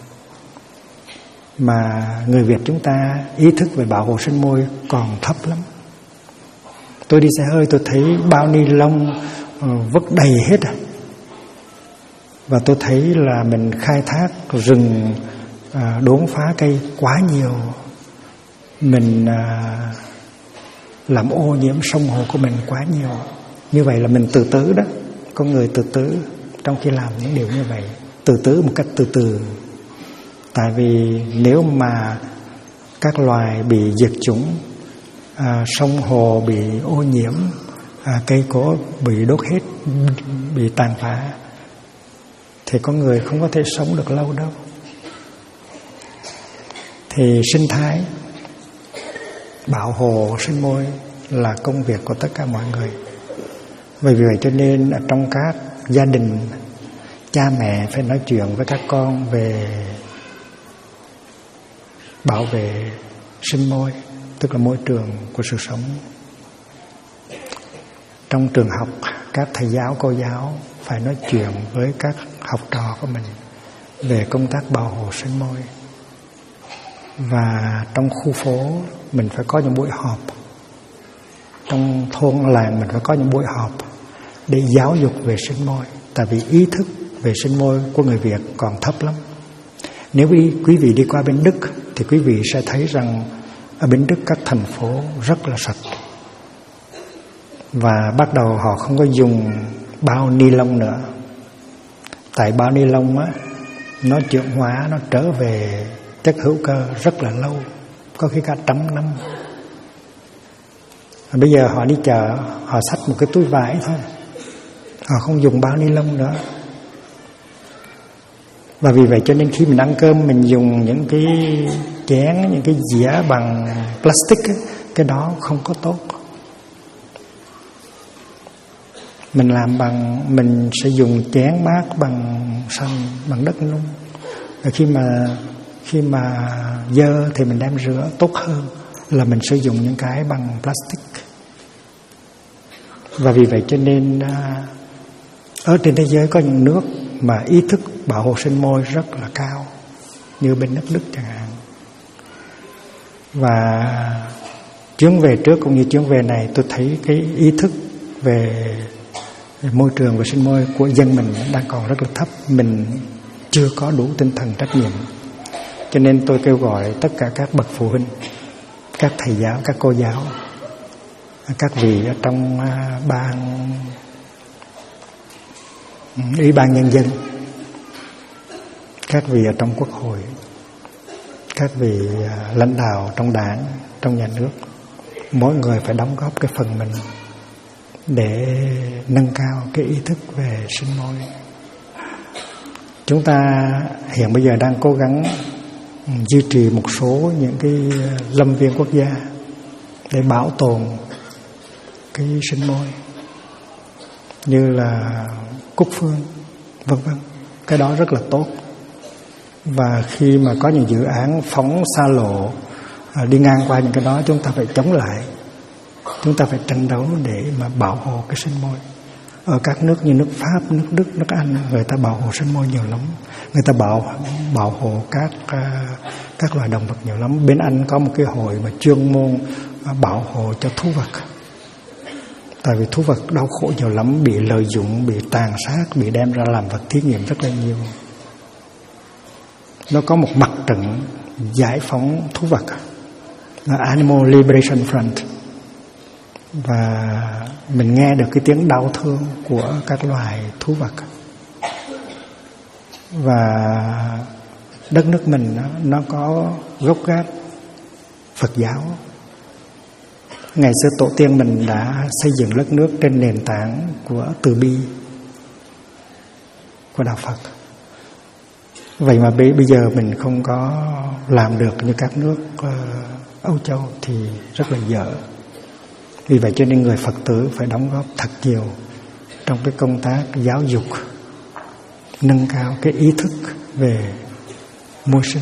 Mà người Việt chúng ta ý thức về bảo hộ sinh môi còn thấp lắm. Tôi đi xe hơi tôi thấy bao ni lông vứt đầy hết. Và tôi thấy là mình khai thác rừng, đốn phá cây quá nhiều. Mình làm ô nhiễm sông hồ của mình quá nhiều. Như vậy là mình tự tử đó. Con người tự tử trong khi làm những điều như vậy. Tự tử một cách từ từ. Tại vì nếu mà các loài bị diệt chủng, sông hồ bị ô nhiễm, cây cối bị đốt hết, bị tàn phá, thì con người không có thể sống được lâu đâu. Thì sinh thái, bảo hộ sinh môi là công việc của tất cả mọi người. Vì vậy cho nên trong các gia đình, cha mẹ phải nói chuyện với các con về bảo vệ sinh môi, tức là môi trường của sự sống. Trong trường học, các thầy giáo, cô giáo phải nói chuyện với các học trò của mình về công tác bảo hộ sinh môi. Và trong khu phố mình phải có những buổi họp, trong thôn làng mình phải có những buổi họp để giáo dục về sinh môi. Tại vì ý thức về sinh môi của người Việt còn thấp lắm. Nếu quý vị đi qua bên Đức thì quý vị sẽ thấy rằng ở bên Đức các thành phố rất là sạch. Và bắt đầu họ không có dùng bao ni lông nữa. Tại bao ni lông á, nó chuyển hóa, nó trở về chất hữu cơ rất là lâu, có khi cả 100 năm. Bây giờ họ đi chợ, họ xách một cái túi vải thôi, họ không dùng bao ni lông nữa. Và vì vậy cho nên khi mình ăn cơm, mình dùng những cái chén, những cái dĩa bằng plastic ấy, cái đó không có tốt. Mình sẽ dùng chén bát bằng sành, bằng đất nung. Và khi mà dơ thì mình đem rửa, tốt hơn là mình sử dụng những cái bằng plastic. Và vì vậy cho nên ở trên thế giới có những nước mà ý thức bảo hộ sinh môi rất là cao, như bên nước Đức chẳng hạn. Và chuyến về trước cũng như chuyến về này, tôi thấy cái ý thức về môi trường và sinh môi của dân mình đang còn rất là thấp. Mình chưa có đủ tinh thần trách nhiệm. Cho nên tôi kêu gọi tất cả các bậc phụ huynh, các thầy giáo, các cô giáo, các vị ở trong Ủy ban Nhân dân, các vị ở trong Quốc hội, các vị lãnh đạo trong đảng, trong nhà nước, mỗi người phải đóng góp cái phần mình để nâng cao cái ý thức về sinh môi. Chúng ta hiện bây giờ đang cố gắng duy trì một số những cái lâm viên quốc gia để bảo tồn cái sinh môi, như là cúc phương, vân vân. Cái đó rất là tốt. Và khi mà có những dự án phóng xa lộ đi ngang qua những cái đó, chúng ta phải chống lại. Chúng ta phải tranh đấu để mà bảo hộ cái sinh môi. Ở các nước như nước Pháp, nước Đức, nước Anh, người ta bảo hộ sinh môi nhiều lắm. Người ta bảo hộ các loài động vật nhiều lắm. Bên Anh có một cái hội mà chuyên môn bảo hộ cho thú vật. Tại vì thú vật đau khổ nhiều lắm, bị lợi dụng, bị tàn sát, bị đem ra làm vật thí nghiệm rất là nhiều. Nó có một mặt trận giải phóng thú vật là Animal Liberation Front. Và mình nghe được cái tiếng đau thương của các loài thú vật. Và đất nước mình nó có gốc gác Phật giáo. Ngày xưa tổ tiên mình đã xây dựng đất nước trên nền tảng của từ bi, của đạo Phật. Vậy mà bây giờ mình không có làm được như các nước Âu Châu thì rất là dở. Vì vậy cho nên người Phật tử phải đóng góp thật nhiều trong cái công tác giáo dục, nâng cao cái ý thức về môi sinh.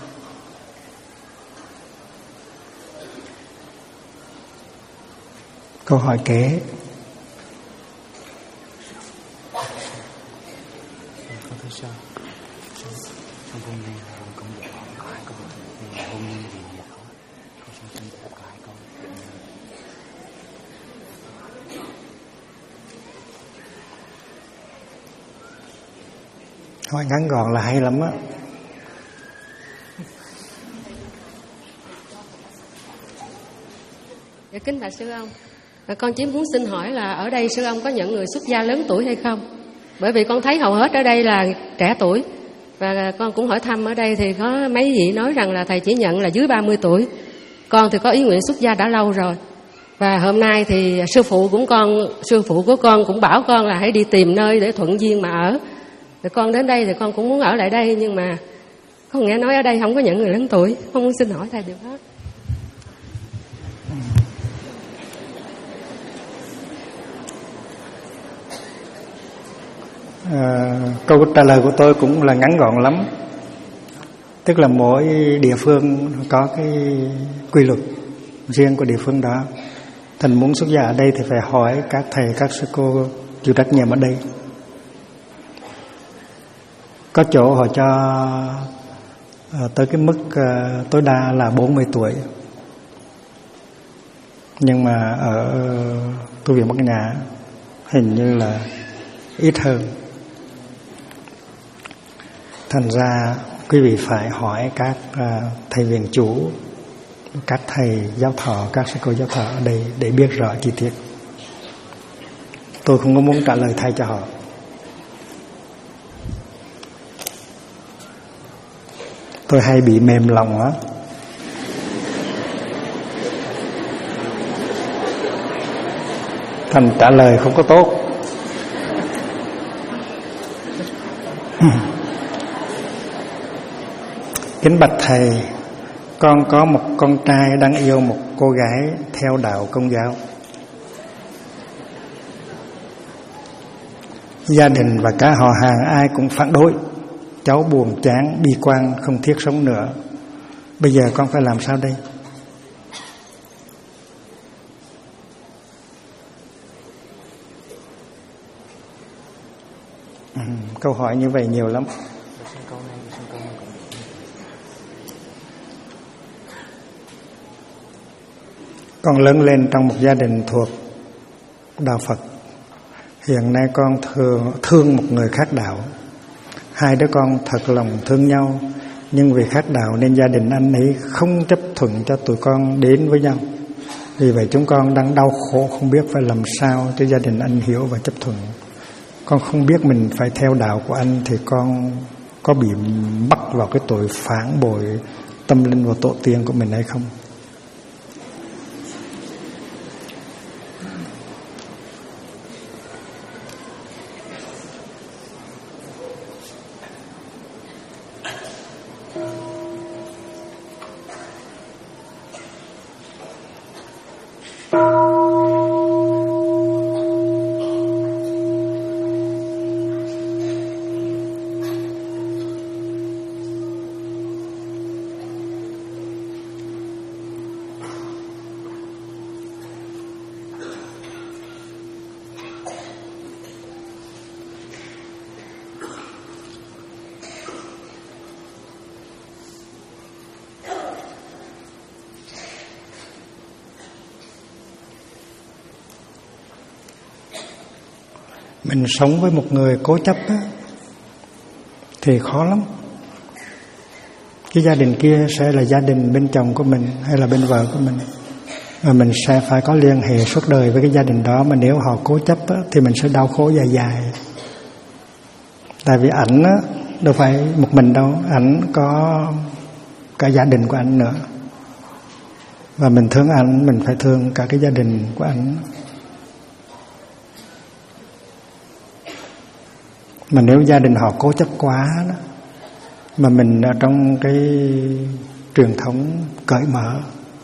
Câu hỏi kế. Hỏi ngắn gọn là hay lắm á. Dạ, kính bạch sư ông, con chỉ muốn xin hỏi là ở đây sư ông có nhận người xuất gia lớn tuổi hay không? Bởi vì con thấy hầu hết ở đây là trẻ tuổi. Và con cũng hỏi thăm ở đây thì có mấy vị nói rằng là thầy chỉ nhận là dưới 30 tuổi. Con thì có ý nguyện xuất gia đã lâu rồi. Và hôm nay thì sư phụ của con cũng bảo con là hãy đi tìm nơi để thuận duyên mà ở. Thì con đến đây thì con cũng muốn ở lại đây, nhưng mà con nghe nói ở đây không có nhận người lớn tuổi. Con muốn xin hỏi thầy điều đó. Câu trả lời của tôi cũng là ngắn gọn lắm. Tức là mỗi địa phương có cái quy luật riêng của địa phương đó. Thành muốn xuất gia ở đây thì phải hỏi các thầy, các sư cô chịu trách nhiệm ở đây. Có chỗ họ cho tới cái mức tối đa là 40 tuổi. Nhưng mà ở tu viện Bắc Nhã hình như là ít hơn. Thành ra quý vị phải hỏi các thầy viện chủ, các thầy giáo thọ, các sư cô giáo thọ ở đây để biết rõ chi tiết. Tôi không có muốn trả lời thay cho họ. Tôi hay bị mềm lòng á. Thành trả lời không có tốt. Kính bạch thầy, con có một con trai đang yêu một cô gái theo đạo Công giáo. Gia đình và cả họ hàng ai cũng phản đối. Cháu buồn chán, bi quan, không thiết sống nữa. Bây giờ con phải làm sao đây? Câu hỏi như vậy nhiều lắm. Con lớn lên trong một gia đình thuộc đạo Phật. Hiện nay con thương một người khác đạo. Hai đứa con thật lòng thương nhau, nhưng vì khác đạo nên gia đình anh ấy không chấp thuận cho tụi con đến với nhau. Vì vậy chúng con đang đau khổ, không biết phải làm sao cho gia đình anh hiểu và chấp thuận. Con không biết mình phải theo đạo của anh thì con có bị bắt vào cái tội phản bội tâm linh và tổ tiên của mình hay không? Mình sống với một người cố chấp á, thì khó lắm. Cái gia đình kia sẽ là gia đình bên chồng của mình hay là bên vợ của mình, và mình sẽ phải có liên hệ suốt đời với cái gia đình đó. Mà nếu họ cố chấp á, thì mình sẽ đau khổ dài dài. Tại vì ảnh á, đâu phải một mình đâu, ảnh có cả gia đình của ảnh nữa. Và mình thương ảnh, mình phải thương cả cái gia đình của ảnh. Mà nếu gia đình họ cố chấp quá đó, mà mình ở trong cái truyền thống cởi mở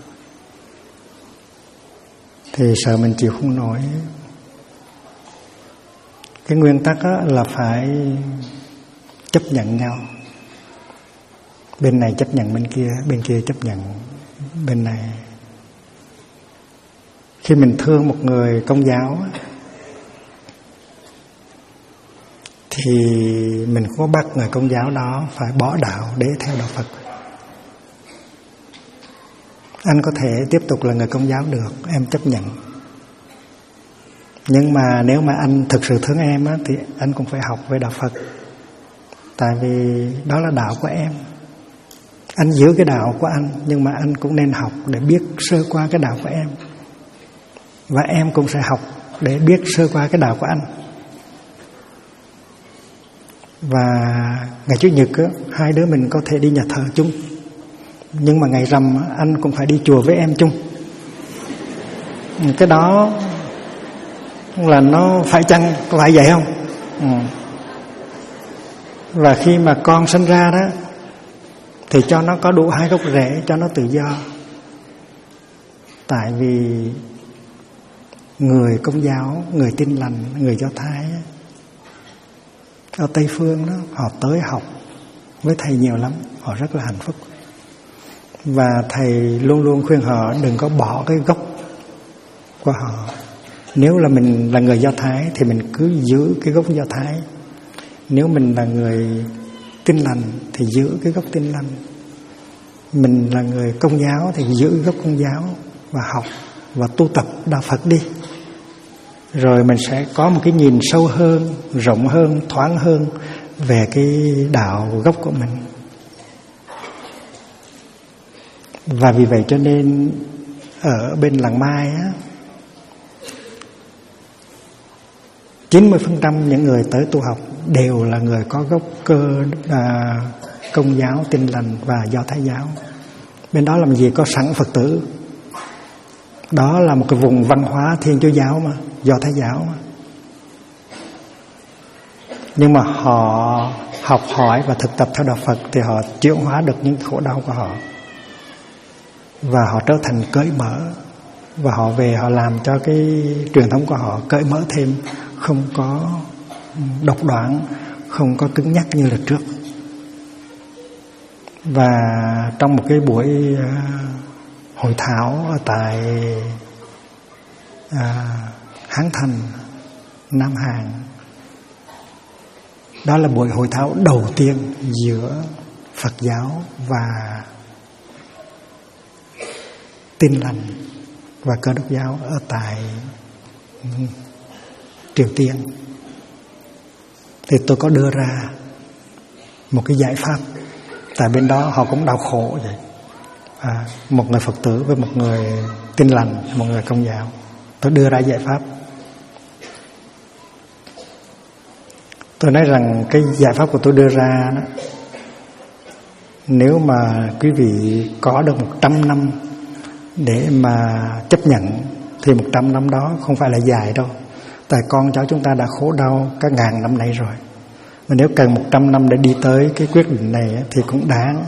thì sợ mình chịu không nổi. Cái nguyên tắc là phải chấp nhận nhau. Bên này chấp nhận bên kia chấp nhận bên này. Khi mình thương một người Công giáo thì mình có bắt người Công giáo đó phải bỏ đạo để theo đạo Phật. Anh có thể tiếp tục là người Công giáo được, em chấp nhận. Nhưng mà nếu mà anh thực sự thương em á, thì anh cũng phải học về đạo Phật. Tại vì đó là đạo của em. Anh giữ cái đạo của anh, nhưng mà anh cũng nên học để biết sơ qua cái đạo của em. Và em cũng sẽ học để biết sơ qua cái đạo của anh. Và ngày Chủ nhật á, hai đứa mình có thể đi nhà thờ chung. Nhưng mà ngày rằm anh cũng phải đi chùa với em chung. Cái đó là nó phải chăng, có phải vậy không? Và khi mà con sinh ra đó thì cho nó có đủ hai gốc rễ, cho nó tự do. Tại vì người Công giáo, người Tin lành, người Do Thái ở Tây Phương đó, họ tới học với thầy nhiều lắm, họ rất là hạnh phúc. Và thầy luôn luôn khuyên họ đừng có bỏ cái gốc của họ. Nếu là mình là người Do Thái thì mình cứ giữ cái gốc Do Thái. Nếu mình là người Tin lành thì giữ cái gốc Tin lành. Mình là người Công giáo thì giữ gốc Công giáo và học và tu tập đạo Phật đi. Rồi mình sẽ có một cái nhìn sâu hơn, rộng hơn, thoáng hơn về cái đạo gốc của mình. Và vì vậy cho nên ở bên Làng Mai á, 90% những người tới tu học đều là người có gốc cơ Công giáo, Tin lành và Do Thái giáo. Bên đó làm gì có sẵn Phật tử. Đó là một cái vùng văn hóa Thiên Chúa giáo mà, Do Thái giáo mà. Nhưng mà họ học hỏi và thực tập theo đạo Phật thì họ chuyển hóa được những khổ đau của họ, và họ trở thành cởi mở, và họ về họ làm cho cái truyền thống của họ cởi mở thêm, không có độc đoán, không có cứng nhắc như là trước. Và trong một cái buổi hội thảo ở tại Hán Thành, Nam Hàn, đó là buổi hội thảo đầu tiên giữa Phật giáo và Tin lành và Cơ đốc giáo ở tại Triều Tiên. Thì tôi có đưa ra một cái giải pháp. Tại bên đó họ cũng đau khổ vậy. Một người Phật tử với một người Tin lành, một người Công giáo. Tôi đưa ra giải pháp. Tôi nói rằng cái giải pháp của tôi đưa ra đó, nếu mà quý vị có được 100 năm để mà chấp nhận thì 100 năm đó không phải là dài đâu. Tại con cháu chúng ta đã khổ đau cả ngàn năm nay rồi. Mà nếu cần 100 năm để đi tới cái quyết định này thì cũng đáng.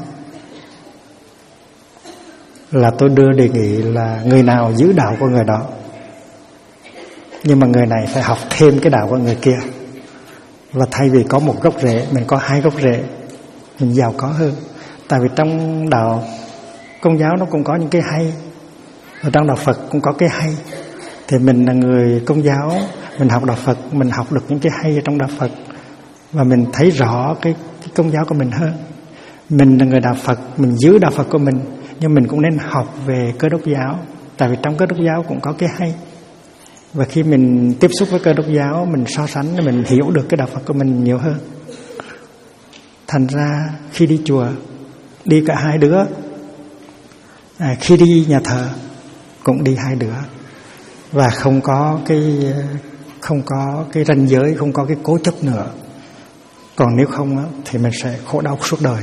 Là tôi đưa đề nghị là người nào giữ đạo của người đó, nhưng mà người này phải học thêm cái đạo của người kia. Và thay vì có một gốc rễ, mình có 2 gốc rễ, mình giàu có hơn. Tại vì trong đạo Công giáo nó cũng có những cái hay, ở trong đạo Phật cũng có cái hay. Thì mình là người Công giáo, mình học đạo Phật, mình học được những cái hay ở trong đạo Phật, và mình thấy rõ cái Công giáo của mình hơn. Mình là người đạo Phật, mình giữ đạo Phật của mình, nhưng mình cũng nên học về Cơ đốc giáo. Tại vì trong Cơ đốc giáo cũng có cái hay. Và khi mình tiếp xúc với Cơ đốc giáo, mình so sánh, mình hiểu được cái đạo Phật của mình nhiều hơn. Thành ra khi đi chùa, đi cả 2 đứa. Khi đi nhà thờ cũng đi 2 đứa. Và không có cái ranh giới, không có cái cố chấp nữa. Còn nếu không thì mình sẽ khổ đau suốt đời.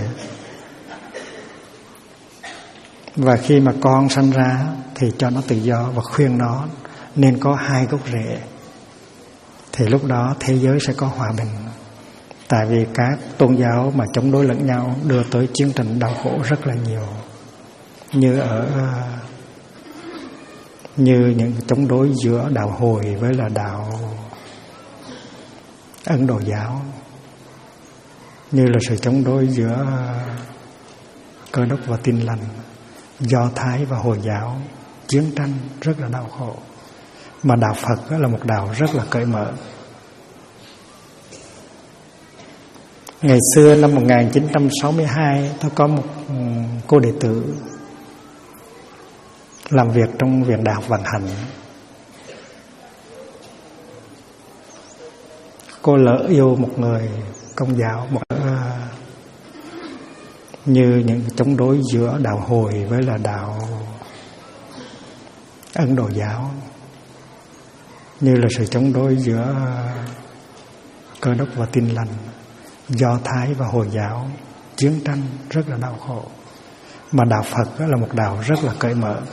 Và khi mà con sanh ra thì cho nó tự do, và khuyên nó nên có 2 gốc rễ. Thì lúc đó thế giới sẽ có hòa bình. Tại vì các tôn giáo mà chống đối lẫn nhau đưa tới chiến tranh đau khổ rất là nhiều. Như những chống đối giữa đạo Hồi với là đạo Ấn Độ giáo, như là sự chống đối giữa Cơ đốc và Tin lành, Do Thái và Hồi giáo, chiến tranh rất là đau khổ. Mà đạo Phật là một đạo rất là cởi mở. Ngày xưa năm 1962, tôi có một cô đệ tử làm việc trong Viện Đại học Vận Hành. Cô lỡ yêu một người Công giáo, như những chống đối giữa đạo Hồi với là đạo Ấn Độ giáo, như là sự chống đối giữa Cơ đốc và Tin lành, Do Thái và Hồi giáo, chiến tranh rất là đau khổ. Mà đạo Phật là một đạo rất là cởi mở.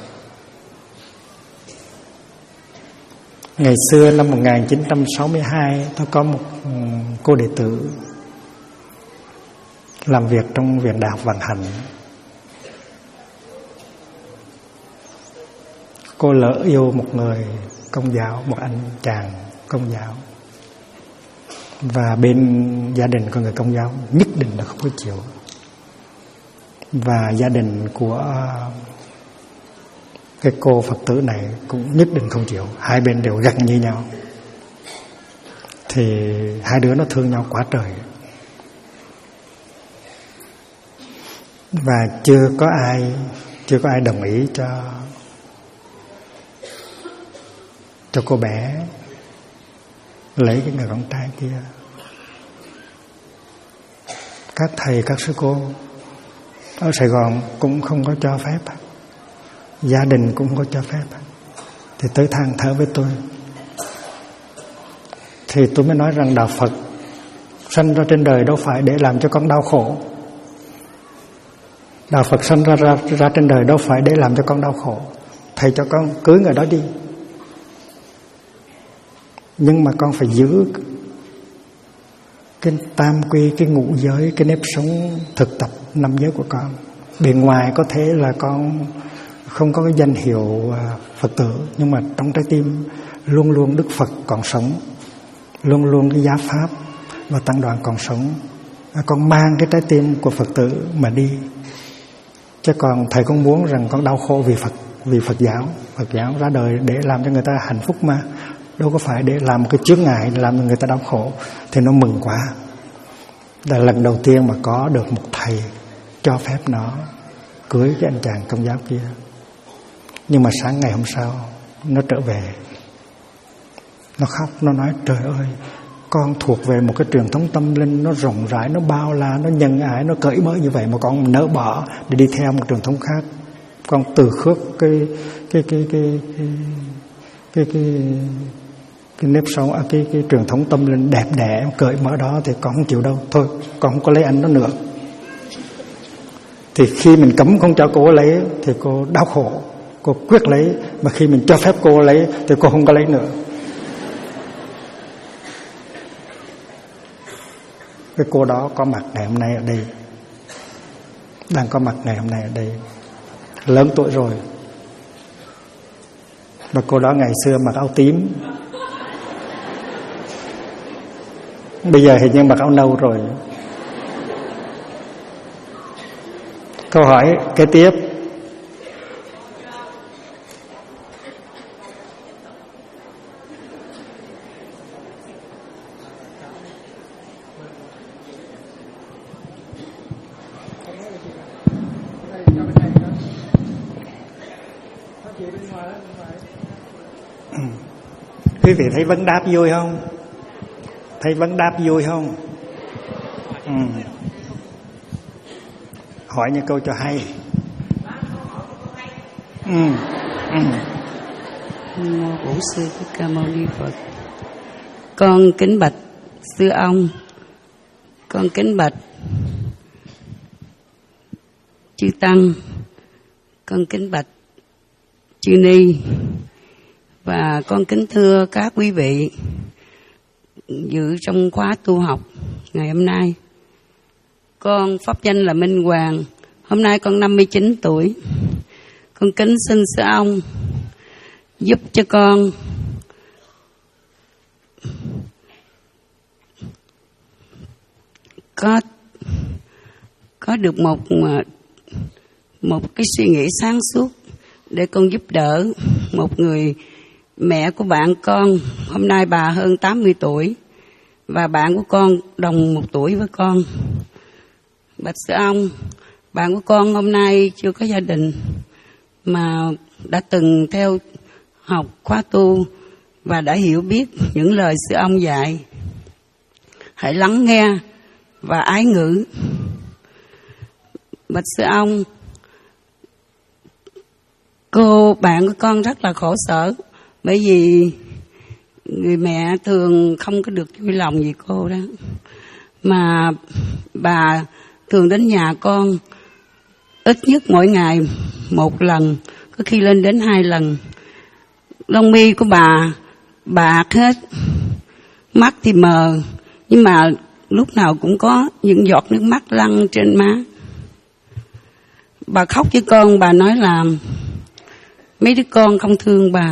Ngày xưa năm 1962, tôi có một cô đệ tử làm việc trong Viện Đại học Vận Hành. Cô lỡ yêu một người Công giáo, một anh chàng Công giáo. Và bên gia đình của người Công giáo nhất định là không có chịu. Và gia đình của cái cô Phật tử này cũng nhất định không chịu. Hai bên đều gần như nhau. Thì hai đứa nó thương nhau quá trời. Và chưa có ai đồng ý cho cô bé lấy cái người con trai kia. Các thầy, các sư cô ở Sài Gòn cũng không có cho phép. gia đình cũng có cho phép, thì tới than thở với tôi. Thì tôi mới nói rằng đạo Phật sanh ra trên đời đâu phải để làm cho con đau khổ. Đạo Phật sanh ra trên đời đâu phải để làm cho con đau khổ. Thầy cho con cưới người đó đi, nhưng mà con phải giữ cái tam quy, cái ngũ giới, cái nếp sống thực tập 5 giới của con. Bề ngoài có thể là con không có cái danh hiệu Phật tử, nhưng mà trong trái tim luôn luôn Đức Phật còn sống, luôn luôn cái giá Pháp và tăng đoàn còn sống. Con mang cái trái tim của Phật tử mà đi. Chứ còn thầy con muốn rằng con đau khổ vì Phật giáo ra đời để làm cho người ta hạnh phúc mà, đâu có phải để làm một cái chướng ngại làm cho người ta đau khổ. Thì nó mừng quá. Là lần đầu tiên mà có được một thầy cho phép nó cưới cái anh chàng Công giáo kia. Nhưng mà sáng ngày hôm sau nó trở về, nó khóc, nó nói trời ơi, con thuộc về một cái truyền thống tâm linh nó rộng rãi, nó bao la, nó nhân ái, nó cởi mở như vậy mà con nỡ bỏ để đi theo một truyền thống khác. Con từ khước cái nếp sống, cái truyền thống tâm linh đẹp đẽ cởi mở đó thì con không chịu đâu. Thôi con không có lấy anh đó nữa. Thì khi mình cấm không cho cô lấy thì cô đau khổ, cô quyết lấy. Mà khi mình cho phép cô lấy thì cô không có lấy nữa. Cái cô đó có mặt ngày hôm nay ở đây, đang có mặt ngày hôm nay ở đây, lớn tuổi rồi. Mà cô đó ngày xưa mặc áo tím, bây giờ hình như mặc áo nâu rồi. Câu hỏi kế tiếp. Quý vị thấy vấn đáp vui không? Thấy vấn đáp vui không? Hỏi những câu cho hay. Bổn sư Thích Ca Mâu Ni Phật. Con kính bạch sư ông, con kính bạch chư tăng, con kính bạch chư ni, và con kính thưa các quý vị dự trong khóa tu học ngày hôm nay. Con pháp danh là Minh Hoàng, hôm nay con 59 tuổi. Con kính xin sư ông giúp cho con có được một cái suy nghĩ sáng suốt để con giúp đỡ một người mẹ của bạn con. Hôm nay bà hơn 80 tuổi và bạn của con đồng 1 tuổi với con. Bạch sư ông, bạn của con hôm nay chưa có gia đình mà đã từng theo học khóa tu và đã hiểu biết những lời sư ông dạy. Hãy lắng nghe và ái ngữ. Bạch sư ông, bạn của con rất là khổ sở, bởi vì người mẹ thường không có được vui lòng vì cô đó. Mà bà thường đến nhà con ít nhất mỗi ngày 1 lần, có khi lên đến 2 lần. Lông mi của bà bạc hết, mắt thì mờ, nhưng mà lúc nào cũng có những giọt nước mắt lăn trên má. Bà khóc với con, bà nói là mấy đứa con không thương bà.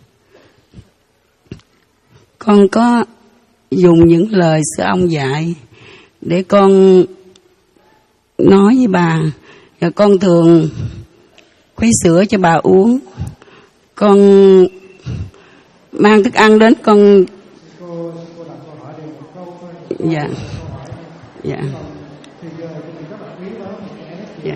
Con có dùng những lời sư ông dạy để con nói với bà, và con thường khuấy sữa cho bà uống. Con mang thức ăn đến con. Dạ. Dạ. Dạ.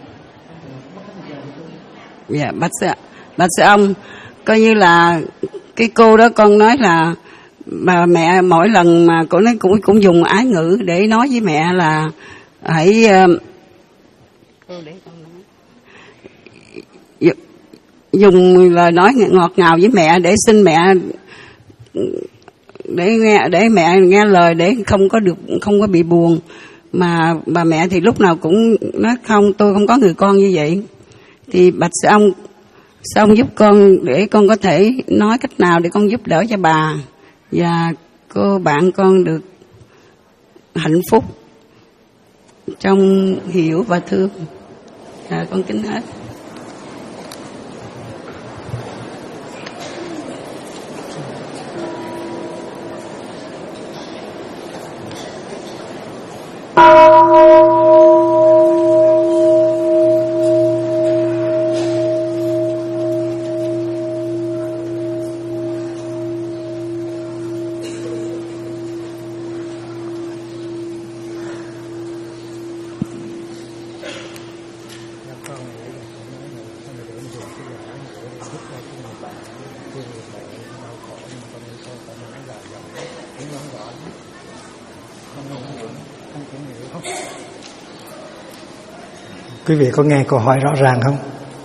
Dạ, bạch sư ông, coi như là cái cô đó con nói là bà mẹ mỗi lần mà cô nói cũng dùng ái ngữ để nói với mẹ là hãy dùng lời nói ngọt ngào với mẹ để xin mẹ để mẹ nghe lời, để không có bị buồn. Mà bà mẹ thì lúc nào cũng nói không, tôi không có người con như vậy. Thì bạch sư ông giúp con để con có thể nói cách nào để con giúp đỡ cho bà và cô bạn con được hạnh phúc trong hiểu và thương. Con kính hết. Quý vị có nghe câu hỏi rõ ràng không?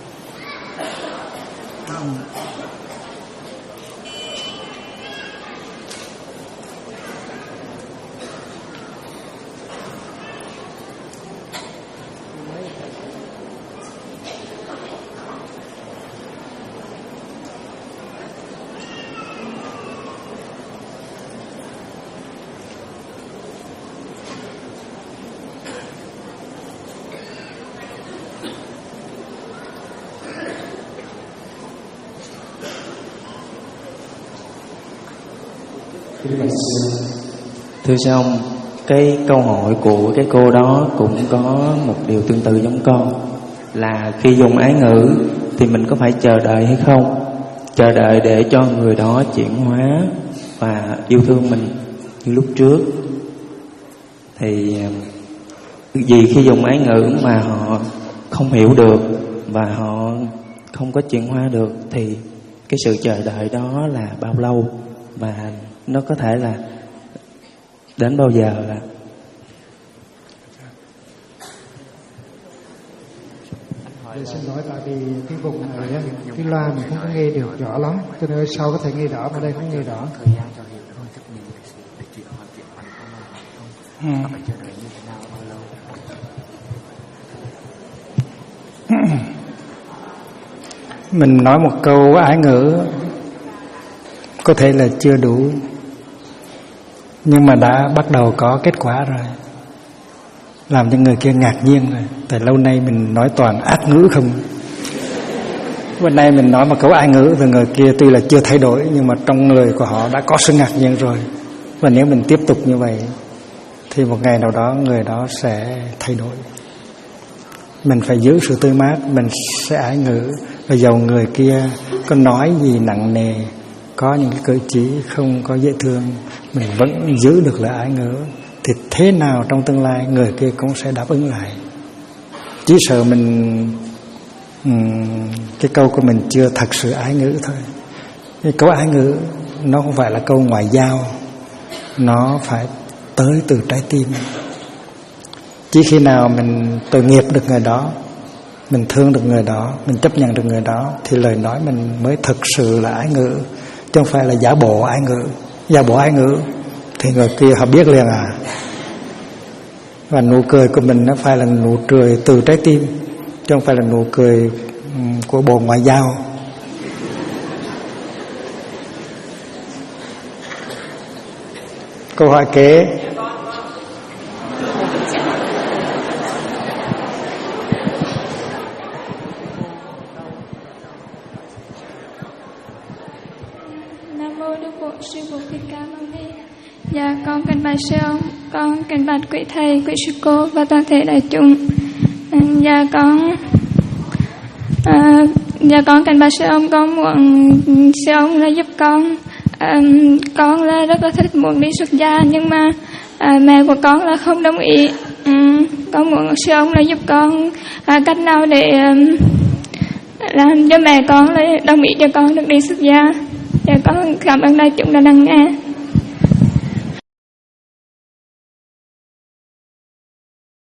Thưa sư ông, cái câu hỏi của cái cô đó cũng có một điều tương tự giống con, là khi dùng ái ngữ thì mình có phải chờ đợi hay không? Chờ đợi để cho người đó chuyển hóa và yêu thương mình như lúc trước. Thì vì khi dùng ái ngữ mà họ không hiểu được và họ không có chuyển hóa được thì cái sự chờ đợi đó là bao lâu, và nó có thể là đến bao giờ? Là xin lỗi, tại vì cái vùng này á, cái loa mình không có nghe được rõ lắm, cho nên sau có thể nghe rõ, mà đây không nghe rõ. Mình nói một câu ái ngữ có thể là chưa đủ, nhưng mà đã bắt đầu có kết quả rồi, làm cho người kia ngạc nhiên rồi. Tại lâu nay mình nói toàn ác ngữ không. Bữa nay mình nói một câu ái ngữ thì người kia tuy là chưa thay đổi, nhưng mà trong người của họ đã có sự ngạc nhiên rồi. Và nếu mình tiếp tục như vậy thì một ngày nào đó người đó sẽ thay đổi. Mình phải giữ sự tươi mát, mình sẽ ái ngữ. Và dầu người kia có nói gì nặng nề, có những cái cử chỉ không có dễ thương, mình vẫn giữ được lời ái ngữ, thì thế nào trong tương lai người kia cũng sẽ đáp ứng lại. Chỉ sợ mình cái câu của mình chưa thật sự ái ngữ thôi. Cái câu ái ngữ nó không phải là câu ngoại giao, nó phải tới từ trái tim. Chỉ khi nào mình tội nghiệp được người đó, mình thương được người đó, mình chấp nhận được người đó, thì lời nói mình mới thực sự là ái ngữ, chứ không phải là giả bộ ái ngữ. Giả bộ ái ngữ thì người kia họ biết liền à. Và nụ cười của mình nó phải là nụ cười từ trái tim, chứ không phải là nụ cười của bộ ngoại giao. Câu hỏi kế. Nam mô Đức Phật Sư Phụ Thích Ca Mâu Ni. Dạ, con kính bạch sư ông, con kính bạch quý thầy, quý sư cô và toàn thể đại chúng. Dạ con kính bạch sư ông, con muốn sư ông là giúp con. Con là rất là thích muốn đi xuất gia, nhưng mà mẹ của con là không đồng ý. Con muốn sư ông là giúp con cách nào để làm cho mẹ con là đồng ý cho con được đi xuất gia. Dạ, con cảm ơn đại chúng đã lắng nghe.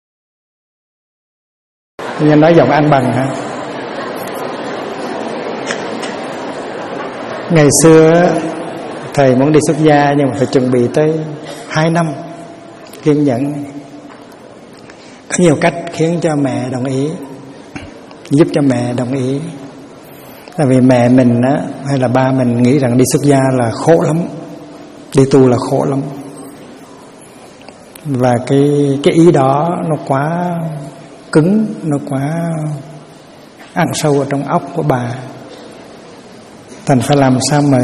Nghe nói giọng An Bằng hả? Ngày xưa thầy muốn đi xuất gia nhưng mà phải chuẩn bị tới 2 năm kiên nhẫn. Có nhiều cách khiến cho mẹ đồng ý, giúp cho mẹ đồng ý. Tại vì mẹ mình á, hay là ba mình nghĩ rằng đi xuất gia là khổ lắm, đi tu là khổ lắm. Và cái ý đó nó quá cứng, nó quá ăn sâu ở trong óc của bà. Thành phải làm sao mà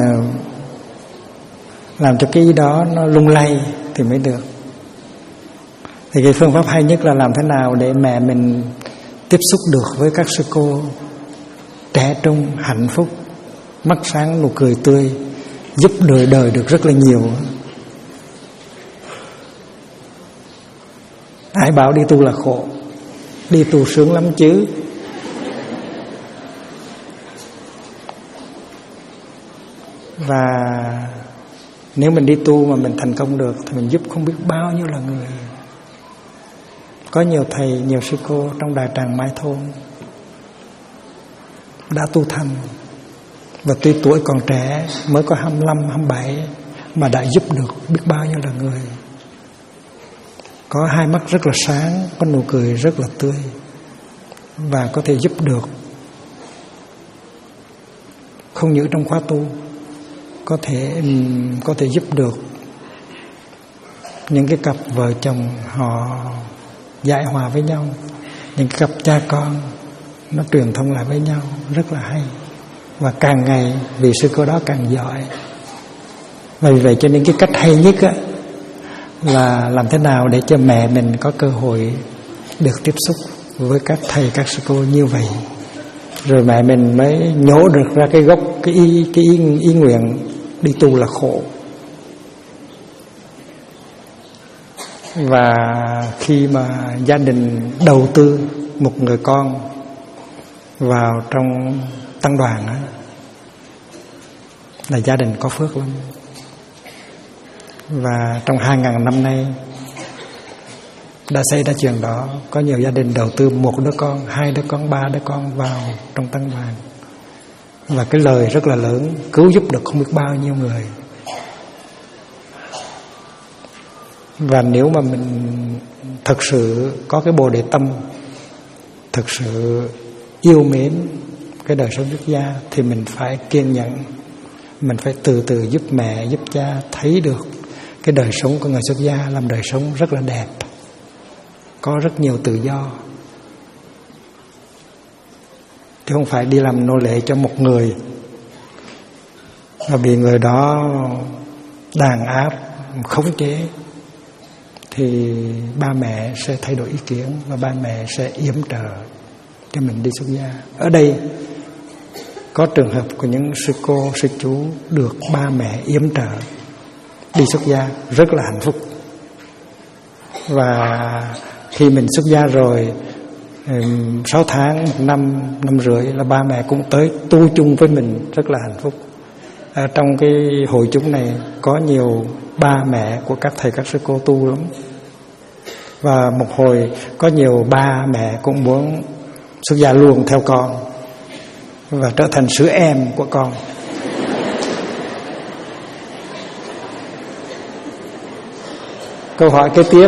làm cho cái ý đó nó lung lay thì mới được. Thì cái phương pháp hay nhất là làm thế nào để mẹ mình tiếp xúc được với các sư cô trẻ trung, hạnh phúc, mắt sáng, nụ cười tươi, giúp đời được rất là nhiều. Ai bảo đi tu là khổ, đi tu sướng lắm chứ. Và nếu mình đi tu mà mình thành công được thì mình giúp không biết bao nhiêu là người. Có nhiều thầy, nhiều sư cô trong Đại Tràng Mai Thôn đã tu thành, và tuy tuổi còn trẻ, mới có 25, 27 mà đã giúp được biết bao nhiêu là người. Có hai mắt rất là sáng, có nụ cười rất là tươi, và có thể giúp được không những trong khóa tu, có thể giúp được những cái cặp vợ chồng họ giải hòa với nhau, những cái cặp cha con nó truyền thông lại với nhau, rất là hay. Và càng ngày vị sư cô đó càng giỏi. Vì vậy cho nên cái cách hay nhất á, là làm thế nào để cho mẹ mình có cơ hội được tiếp xúc với các thầy, các sư cô như vậy, rồi mẹ mình mới nhổ được ra cái gốc, cái ý nguyện đi tu là khổ. Và khi mà gia đình đầu tư một người con vào trong tăng đoàn á, là gia đình có phước lắm. Và trong 2000 năm nay đã xảy ra chuyện đó. Có nhiều gia đình đầu tư 1 đứa con, 2 đứa con, 3 đứa con vào trong tăng đoàn, và cái lời rất là lớn, cứu giúp được không biết bao nhiêu người. Và nếu mà mình thật sự có cái bồ đề tâm, thật sự yêu mến cái đời sống xuất gia, thì mình phải kiên nhẫn, mình phải từ từ giúp mẹ, giúp cha thấy được cái đời sống của người xuất gia làm đời sống rất là đẹp, có rất nhiều tự do, chứ không phải đi làm nô lệ cho một người và bị người đó đàn áp, khống chế, thì ba mẹ sẽ thay đổi ý kiến và ba mẹ sẽ yểm trợ cho mình đi xuất gia. Ở đây có trường hợp của những sư cô, sư chú được ba mẹ yểm trợ đi xuất gia, rất là hạnh phúc. Và khi mình xuất gia rồi 6 tháng, 1 năm, 1 năm rưỡi là ba mẹ cũng tới tu chung với mình, rất là hạnh phúc. Trong cái hội chúng này có nhiều ba mẹ của các thầy, các sư cô tu lắm. Và một hồi có nhiều ba mẹ cũng muốn xuất gia luôn theo con và trở thành sữa em của con. Câu hỏi kế tiếp.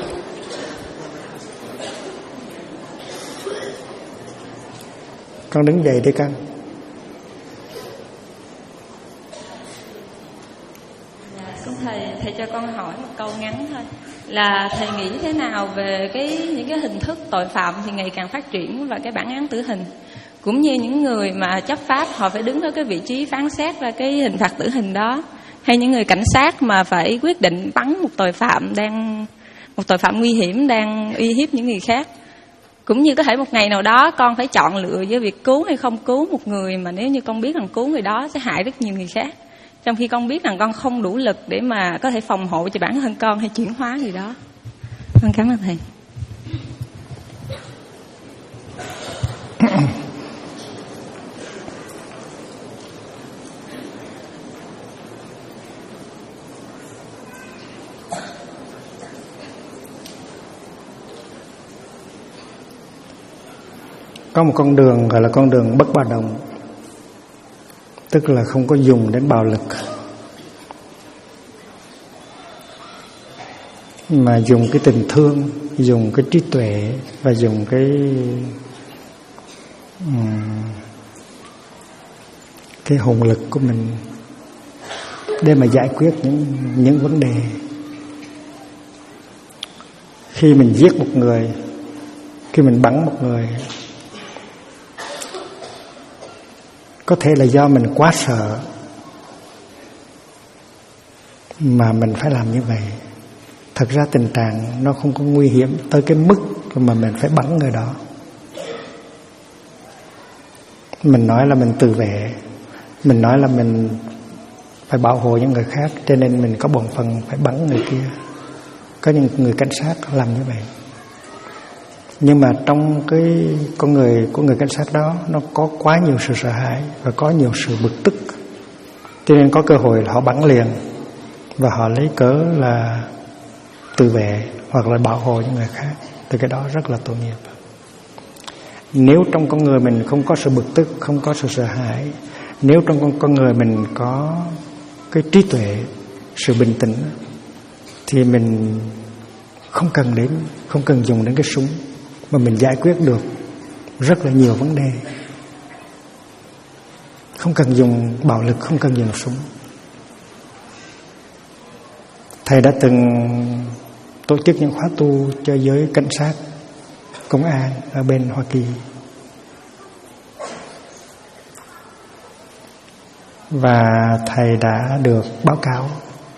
Con đứng dậy đi con. Con thầy cho con hỏi một câu ngắn thôi, là thầy nghĩ thế nào về những cái hình thức tội phạm thì ngày càng phát triển và cái bản án tử hình, cũng như những người mà chấp pháp họ phải đứng ở cái vị trí phán xét ra cái hình phạt tử hình đó, hay những người cảnh sát mà phải quyết định bắn một tội phạm nguy hiểm đang uy hiếp những người khác. Cũng như có thể một ngày nào đó con phải chọn lựa giữa việc cứu hay không cứu một người mà nếu như con biết rằng cứu người đó sẽ hại rất nhiều người khác, trong khi con biết rằng con không đủ lực để mà có thể phòng hộ cho bản thân con hay chuyển hóa gì đó. Con cảm ơn thầy. Có một con đường gọi là con đường bất bạo động. tức là không có dùng đến bạo lực, mà dùng cái tình thương, dùng cái trí tuệ và dùng cái hồn lực của mình để mà giải quyết những vấn đề. Khi mình giết một người, khi mình bắn một người, có thể là do mình quá sợ mà mình phải làm như vậy. Thật ra tình trạng nó không có nguy hiểm tới cái mức mà mình phải bắn người đó. Mình nói là mình tự vệ, mình nói là mình phải bảo hộ những người khác, cho nên mình có bổn phận phải bắn người kia. Có những người cảnh sát làm như vậy. Nhưng mà trong cái con người của người cảnh sát đó, nó có quá nhiều sự sợ hãi và có nhiều sự bực tức, cho nên có cơ hội là họ bắn liền, và họ lấy cớ là tự vệ hoặc là bảo hộ những người khác. Thì cái đó rất là tội nghiệp. Nếu trong con người mình không có sự bực tức, không có sự sợ hãi, nếu trong con người mình có cái trí tuệ, sự bình tĩnh, thì mình không cần dùng đến cái súng, mà mình giải quyết được rất là nhiều vấn đề. Không cần dùng bạo lực, không cần dùng súng. Thầy đã từng tổ chức những khóa tu cho giới cảnh sát, công an ở bên Hoa Kỳ. Và thầy đã được báo cáo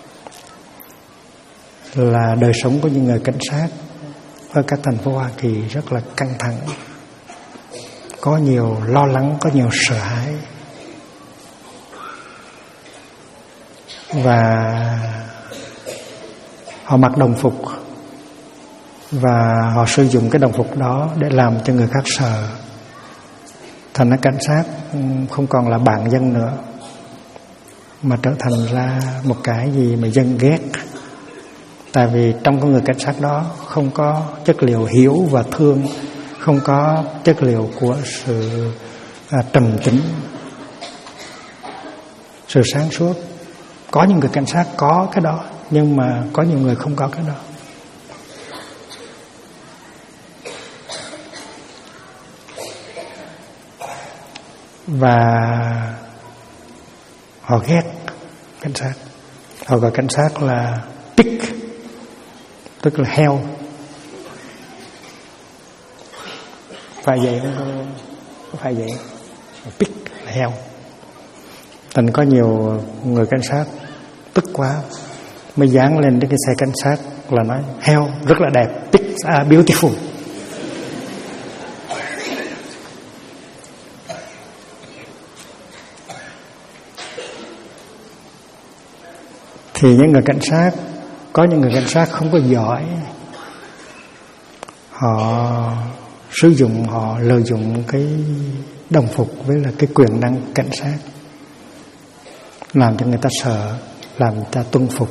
là đời sống của những người cảnh sát ở các thành phố Hoa Kỳ rất là căng thẳng, có nhiều lo lắng, có nhiều sợ hãi. Và họ mặc đồng phục, và họ sử dụng cái đồng phục đó để làm cho người khác sợ. Thành ra cảnh sát không còn là bạn dân nữa, mà trở thành ra một cái gì mà dân ghét. Tại vì trong con người cảnh sát đó không có chất liệu hiểu và thương, không có chất liệu của sự trầm tĩnh, sự sáng suốt. Có những người cảnh sát có cái đó, nhưng mà có nhiều người không có cái đó. Và họ ghét cảnh sát. Họ gọi cảnh sát là pig, tức là heo. Phải vậy không? Có phải vậy? Pig là heo. Thành có nhiều người cảnh sát tức quá mới dán lên cái xe cảnh sát là nói heo rất là đẹp, pigs are beautiful. Thì những người cảnh sát, có những người cảnh sát không có giỏi, họ sử dụng, họ lợi dụng cái đồng phục với là cái quyền năng cảnh sát, làm cho người ta sợ, làm người ta tuân phục.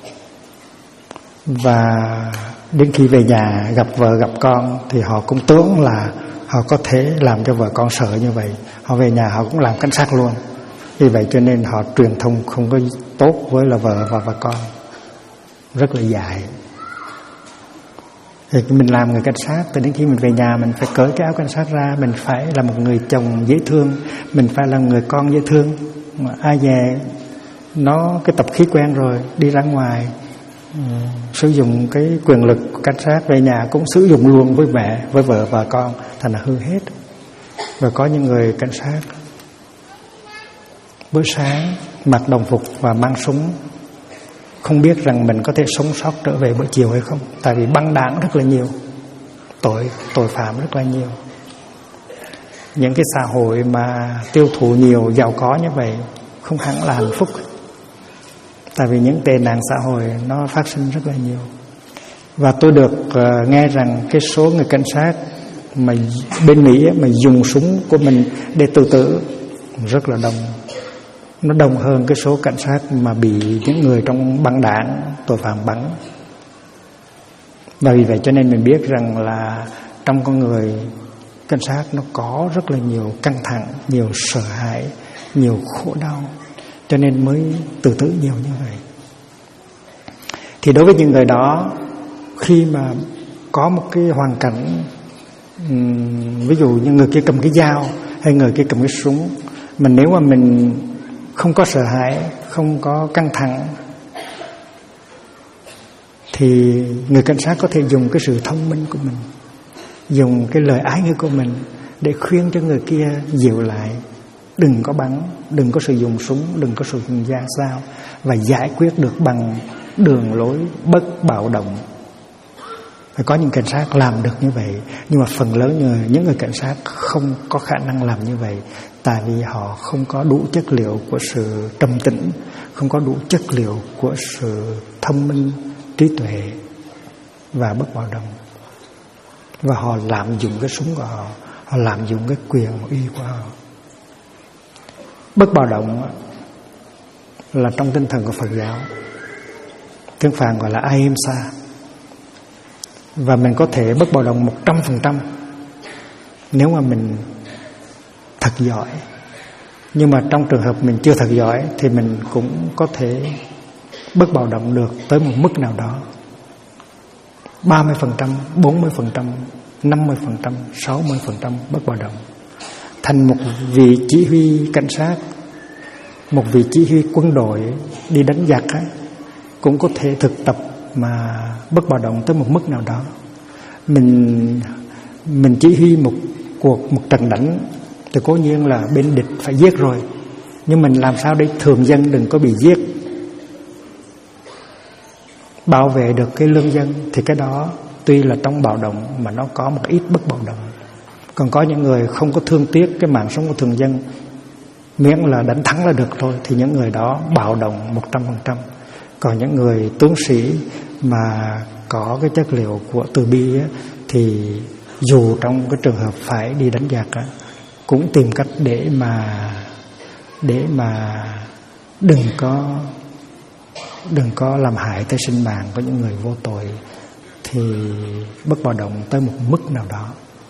Và đến khi về nhà gặp vợ gặp con thì họ cũng tưởng là họ có thể làm cho vợ con sợ như vậy. Họ về nhà họ cũng làm cảnh sát luôn. Vì vậy cho nên họ truyền thông không có tốt với là vợ và con, rất là dại. Thì mình làm người cảnh sát, từ đến khi mình về nhà mình phải cởi cái áo cảnh sát ra, mình phải là một người chồng dễ thương, mình phải là người con dễ thương. Mà ai về nó cái tập khí quen rồi, đi ra ngoài sử dụng cái quyền lực của cảnh sát, về nhà cũng sử dụng luôn với mẹ, với vợ và con, thành là hư hết. Và có những người cảnh sát bữa sáng mặc đồng phục và mang súng, không biết rằng mình có thể sống sót trở về buổi chiều hay không. Tại vì băng đảng rất là nhiều, tội phạm rất là nhiều. Những cái xã hội mà tiêu thụ nhiều, giàu có như vậy không hẳn là hạnh phúc. Tại vì những tệ nạn xã hội nó phát sinh rất là nhiều. Và tôi được nghe rằng cái số người cảnh sát mà bên Mỹ mà dùng súng của mình để tự tử rất là đông. Nó đông hơn cái số cảnh sát mà bị những người trong băng đảng, tội phạm bắn. Và vì vậy cho nên mình biết rằng là trong con người cảnh sát nó có rất là nhiều căng thẳng, nhiều sợ hãi, nhiều khổ đau, cho nên mới tự tử nhiều như vậy. Thì đối với những người đó, khi mà có một cái hoàn cảnh, ví dụ như người kia cầm cái dao hay người kia cầm cái súng, mà nếu mà mình không có sợ hãi, không có căng thẳng, thì người cảnh sát có thể dùng cái sự thông minh của mình, dùng cái lời ái ngữ của mình để khuyên cho người kia dịu lại, đừng có bắn, đừng có sử dụng súng, đừng có sử dụng dao, và giải quyết được bằng đường lối bất bạo động. Phải có những cảnh sát làm được như vậy, nhưng mà phần lớn những người cảnh sát không có khả năng làm như vậy, tại vì họ không có đủ chất liệu của sự trầm tĩnh, không có đủ chất liệu của sự thông minh, trí tuệ và bất bạo động. Và họ lạm dụng cái súng của họ, họ lạm dụng cái quyền uy của họ. Bất bạo động là trong tinh thần của Phật giáo, tiếng Phạn gọi là ahimsa. Và mình có thể bất bạo động 100% nếu mà mình thật giỏi. Nhưng mà trong trường hợp mình chưa thật giỏi thì mình cũng có thể bất bạo động được tới một mức nào đó, 30%, 40%, 50%, 60% bất bạo động. Thành một vị chỉ huy cảnh sát, một vị chỉ huy quân đội đi đánh giặc ấy, cũng có thể thực tập mà bất bạo động tới một mức nào đó. Mình chỉ huy một trận đánh thì cố nhiên là bên địch phải giết rồi, nhưng mình làm sao để thường dân đừng có bị giết, bảo vệ được cái lương dân, thì cái đó tuy là trong bạo động mà nó có một ít bất bạo động. Còn có những người không có thương tiếc cái mạng sống của thường dân, miễn là đánh thắng là được thôi, thì những người đó bạo động 100%. Còn những người tướng sĩ mà có cái chất liệu của từ bi á, thì dù trong cái trường hợp phải đi đánh giặc á, cũng tìm cách để mà đừng có làm hại tới sinh mạng của những người vô tội, thì bất bạo động tới một mức nào đó.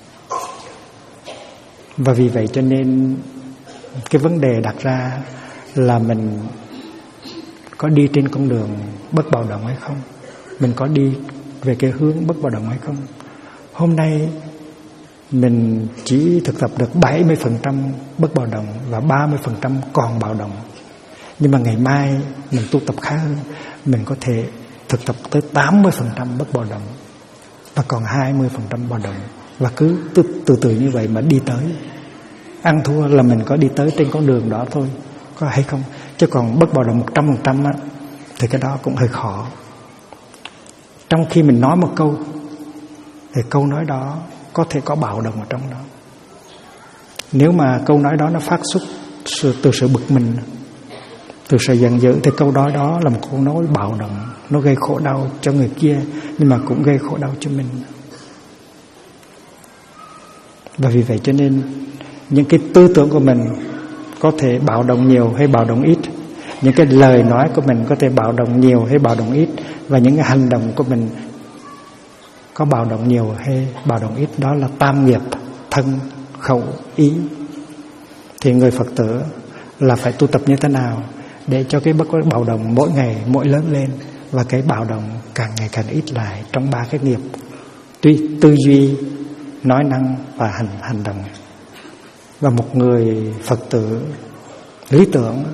Và vì vậy cho nên cái vấn đề đặt ra là mình có đi trên con đường bất bạo động hay không, mình có đi về cái hướng bất bạo động hay không. Hôm nay mình chỉ thực tập được 70% bất bạo động và 30% còn bạo động. Nhưng mà ngày mai mình tu tập khá hơn, mình có thể thực tập tới 80% bất bạo động và còn 20% bạo động. Và cứ từ từ như vậy mà đi tới. Ăn thua là mình có đi tới trên con đường đó thôi, có hay không. Chứ còn bất bạo động 100% á, thì cái đó cũng hơi khó. Trong khi mình nói một câu thì câu nói đó có thể có bạo động ở trong đó. Nếu mà câu nói đó nó phát xuất từ sự bực mình, từ sự giận dữ, thì câu nói đó là một câu nói bạo động, nó gây khổ đau cho người kia, nhưng mà cũng gây khổ đau cho mình. Và vì vậy cho nên những cái tư tưởng của mình có thể bạo động nhiều hay bạo động ít, những cái lời nói của mình có thể bạo động nhiều hay bạo động ít, và những cái hành động của mình có bạo động nhiều hay bạo động ít, đó là tam nghiệp thân khẩu ý. Thì người Phật tử là phải tu tập như thế nào để cho cái bất bạo động mỗi ngày mỗi lớn lên, và cái bạo động càng ngày càng ít lại trong ba cái nghiệp: tư duy, nói năng và hành động. Và một người Phật tử lý tưởng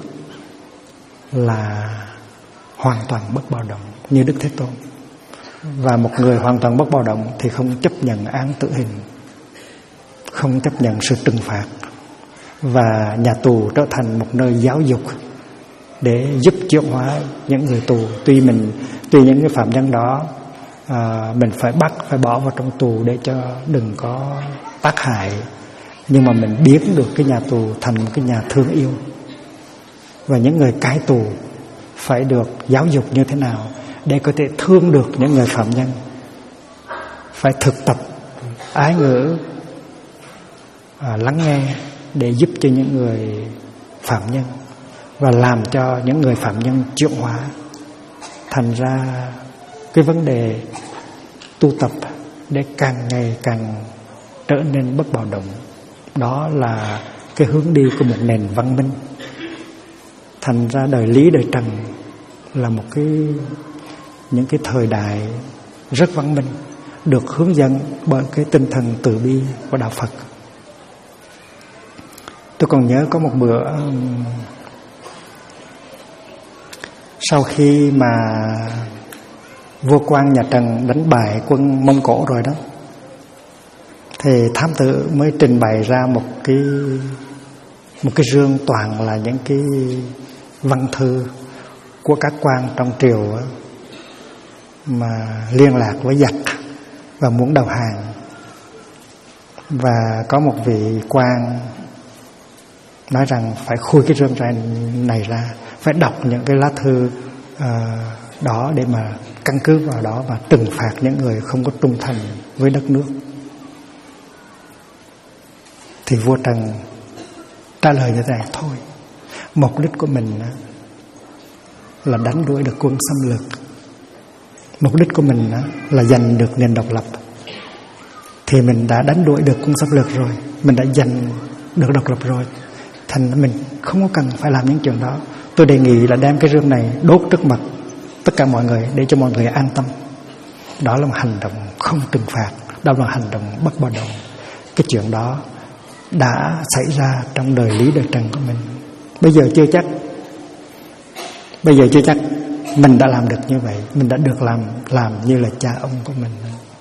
là hoàn toàn bất bạo động như Đức Thế Tôn. Và một người hoàn toàn bất bạo động thì không chấp nhận án tử hình, không chấp nhận sự trừng phạt, và nhà tù trở thành một nơi giáo dục để giúp chuyển hóa những người tù. Tuy những cái phạm nhân đó mình phải bắt, phải bỏ vào trong tù để cho đừng có tác hại, nhưng mà mình biến được cái nhà tù thành một cái nhà thương yêu. Và những người cai tù phải được giáo dục như thế nào để có thể thương được những người phạm nhân, phải thực tập ái ngữ, lắng nghe để giúp cho những người phạm nhân, và làm cho những người phạm nhân chuyển hóa. Thành ra cái vấn đề tu tập để càng ngày càng trở nên bất bạo động, đó là cái hướng đi của một nền văn minh. Thành ra đời Lý đời Trần là những cái thời đại rất văn minh, được hướng dẫn bởi cái tinh thần từ bi của đạo Phật. Tôi còn nhớ có một bữa sau khi mà vua quan nhà Trần đánh bại quân Mông Cổ rồi đó, thì thám tử mới trình bày ra một cái rương toàn là những cái văn thư của các quan trong triều mà liên lạc với giặc và muốn đầu hàng. Và có một vị quan nói rằng phải khui cái rương này ra, phải đọc những cái lá thư đó để mà căn cứ vào đó và trừng phạt những người không có trung thành với đất nước. Thì vua Trần trả lời như thế này: thôi, mục đích của mình là đánh đuổi được quân xâm lược, mục đích của mình là giành được nền độc lập. Thì mình đã đánh đuổi được quân xâm lược rồi, mình đã giành được độc lập rồi, thành mình không có cần phải làm những chuyện đó. Tôi đề nghị là đem cái rương này đốt trước mặt tất cả mọi người để cho mọi người an tâm. Đó là một hành động không trừng phạt, đó là hành động bất bạo động. Cái chuyện đó đã xảy ra trong đời Lý đời Trần của mình. Bây giờ chưa chắc mình đã làm được như vậy, mình đã được làm như là cha ông của mình.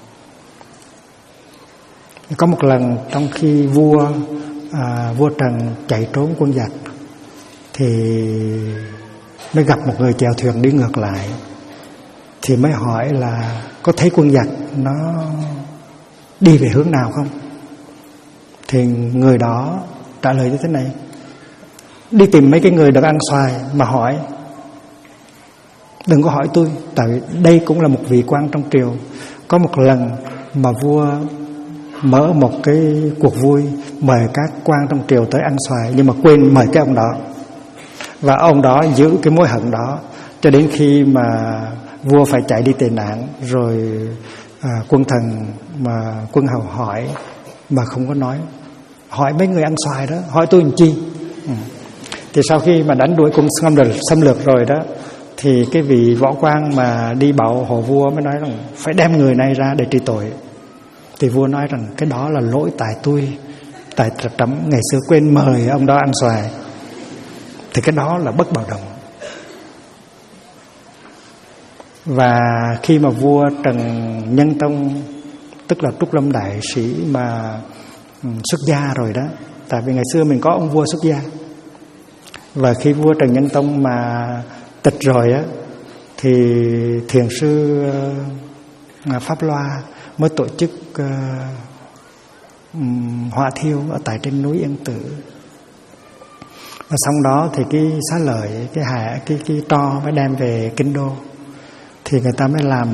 Có một lần trong khi vua Trần chạy trốn quân giặc thì mới gặp một người chèo thuyền đi ngược lại, thì mới hỏi là có thấy quân giặc nó đi về hướng nào không. Thì người đó trả lời như thế này: đi tìm mấy cái người được ăn xoài mà hỏi, đừng có hỏi tôi, tại vì đây cũng là một vị quan trong triều. Có một lần mà vua mở một cái cuộc vui mời các quan trong triều tới ăn xoài, nhưng mà quên mời cái ông đó, và ông đó giữ cái mối hận đó cho đến khi mà vua phải chạy đi tề nạn. Rồi quân thần mà quân hầu hỏi mà không có nói, hỏi mấy người ăn xoài đó, hỏi tôi làm chi. Thì sau khi mà đánh đuổi quân xâm lược rồi đó, thì cái vị võ quan mà đi bảo hộ vua mới nói rằng phải đem người này ra để trị tội. Thì vua nói rằng cái đó là lỗi tại tôi, tại trẫm ngày xưa quên mời ông đó ăn xoài. Thì cái đó là bất bạo động. Và khi mà vua Trần Nhân Tông, tức là Trúc Lâm Đại Sĩ mà xuất gia rồi đó, tại vì ngày xưa mình có ông vua xuất gia, và khi vua Trần Nhân Tông mà tịch rồi á, thì thiền sư Pháp Loa mới tổ chức hỏa thiêu ở tại trên núi Yên Tử. Và sau đó thì cái xá lợi, cái tro mới đem về Kinh Đô, thì người ta mới làm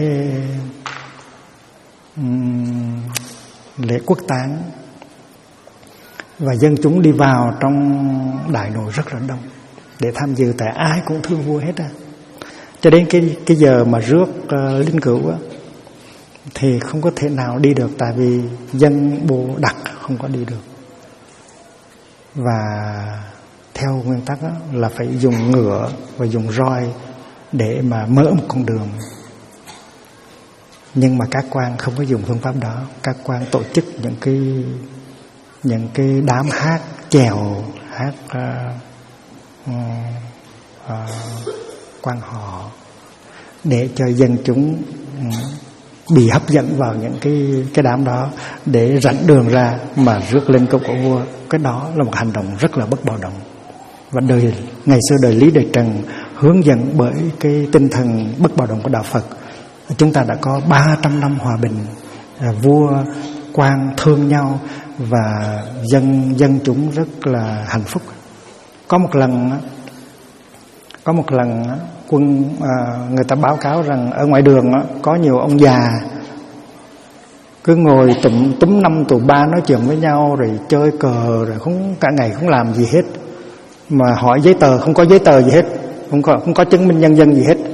lễ quốc táng, và dân chúng đi vào trong đại nội rất là đông để tham dự, tại ai cũng thương vua hết á. Cho đến cái giờ mà rước linh cữu á, thì không có thể nào đi được, tại vì dân bộ đặc không có đi được. Và theo nguyên tắc á, là phải dùng ngựa và dùng roi để mà mở một con đường. Nhưng mà các quan không có dùng phương pháp đó. Các quan tổ chức những cái đám hát chèo, hát quan họ, để cho dân chúng bị hấp dẫn vào những cái đám đó để rảnh đường ra mà rước lên cốc của vua. Cái đó là một hành động rất là bất bạo động. Và ngày xưa đời Lý đời Trần hướng dẫn bởi cái tinh thần bất bạo động của đạo Phật, chúng ta đã có 300 năm hòa bình, vua quan thương nhau và dân chúng rất là hạnh phúc. Có một lần người ta báo cáo rằng ở ngoài đường có nhiều ông già cứ ngồi túm năm tụ ba nói chuyện với nhau, rồi chơi cờ, rồi cả ngày không làm gì hết, mà hỏi giấy tờ không có giấy tờ gì hết, không có chứng minh nhân dân gì hết.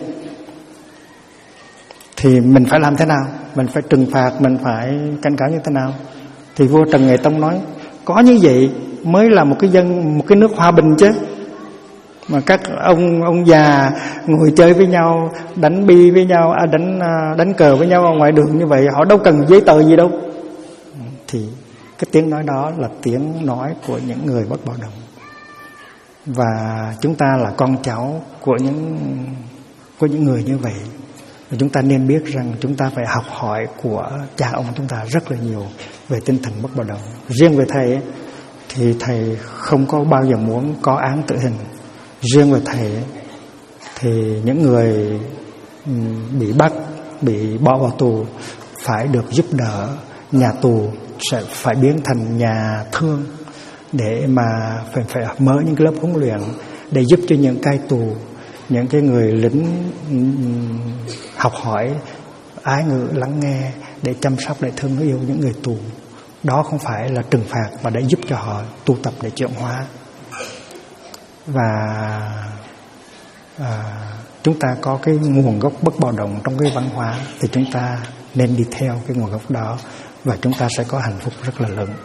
Thì mình phải làm thế nào? Mình phải trừng phạt, mình phải cảnh cáo như thế nào? Thì vua Trần Nghệ Tông nói có như vậy mới là một cái nước hòa bình chứ. Mà các ông già ngồi chơi với nhau, đánh bi với nhau, đánh cờ với nhau ở ngoài đường như vậy, họ đâu cần giấy tờ gì đâu. Thì cái tiếng nói đó là tiếng nói của những người bất bạo động. Và chúng ta là con cháu của những người như vậy. Và chúng ta nên biết rằng chúng ta phải học hỏi của cha ông chúng ta rất là nhiều về tinh thần bất bạo động. Riêng về thầy thì thầy không có bao giờ muốn có án tử hình. Riêng về thầy thì những người bị bắt, bị bỏ vào tù phải được giúp đỡ. Nhà tù sẽ phải biến thành nhà thương, để mà phải mở những cái lớp huấn luyện để giúp cho những cai tù, những cái người lính học hỏi ái ngữ, lắng nghe, để chăm sóc, để thương yêu những người tù. Đó không phải là trừng phạt, mà để giúp cho họ tu tập để chuyển hóa. Và chúng ta có cái nguồn gốc bất bạo động trong cái văn hóa, thì chúng ta nên đi theo cái nguồn gốc đó, và chúng ta sẽ có hạnh phúc rất là lớn.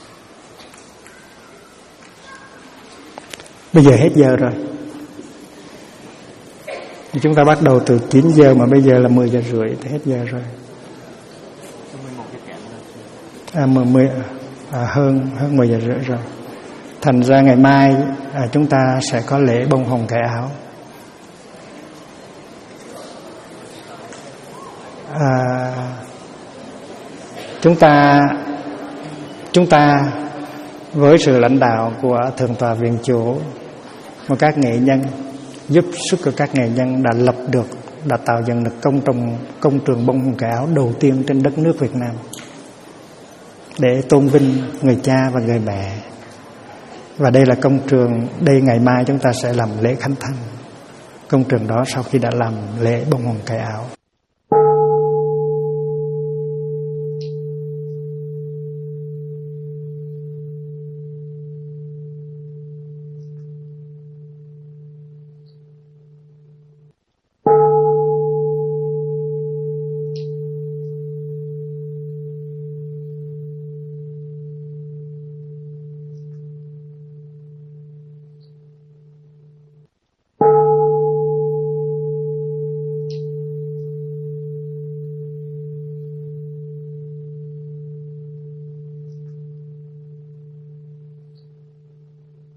Bây giờ hết giờ rồi. Chúng ta bắt đầu từ 9 giờ mà bây giờ là 10 giờ rưỡi thì hết giờ rồi. Hơn 10 giờ rưỡi rồi. Thành ra ngày mai chúng ta sẽ có lễ bông hồng cài áo. Chúng ta với sự lãnh đạo của Thượng tọa Viện Chủ và các nghệ nhân, giúp sức của các nghệ nhân đã tạo dựng được công trường bông hồng cài áo đầu tiên trên đất nước Việt Nam, để tôn vinh người cha và người mẹ. Và đây là công trường, đây ngày mai chúng ta sẽ làm lễ khánh thành công trường đó sau khi đã làm lễ bông hồng cài áo.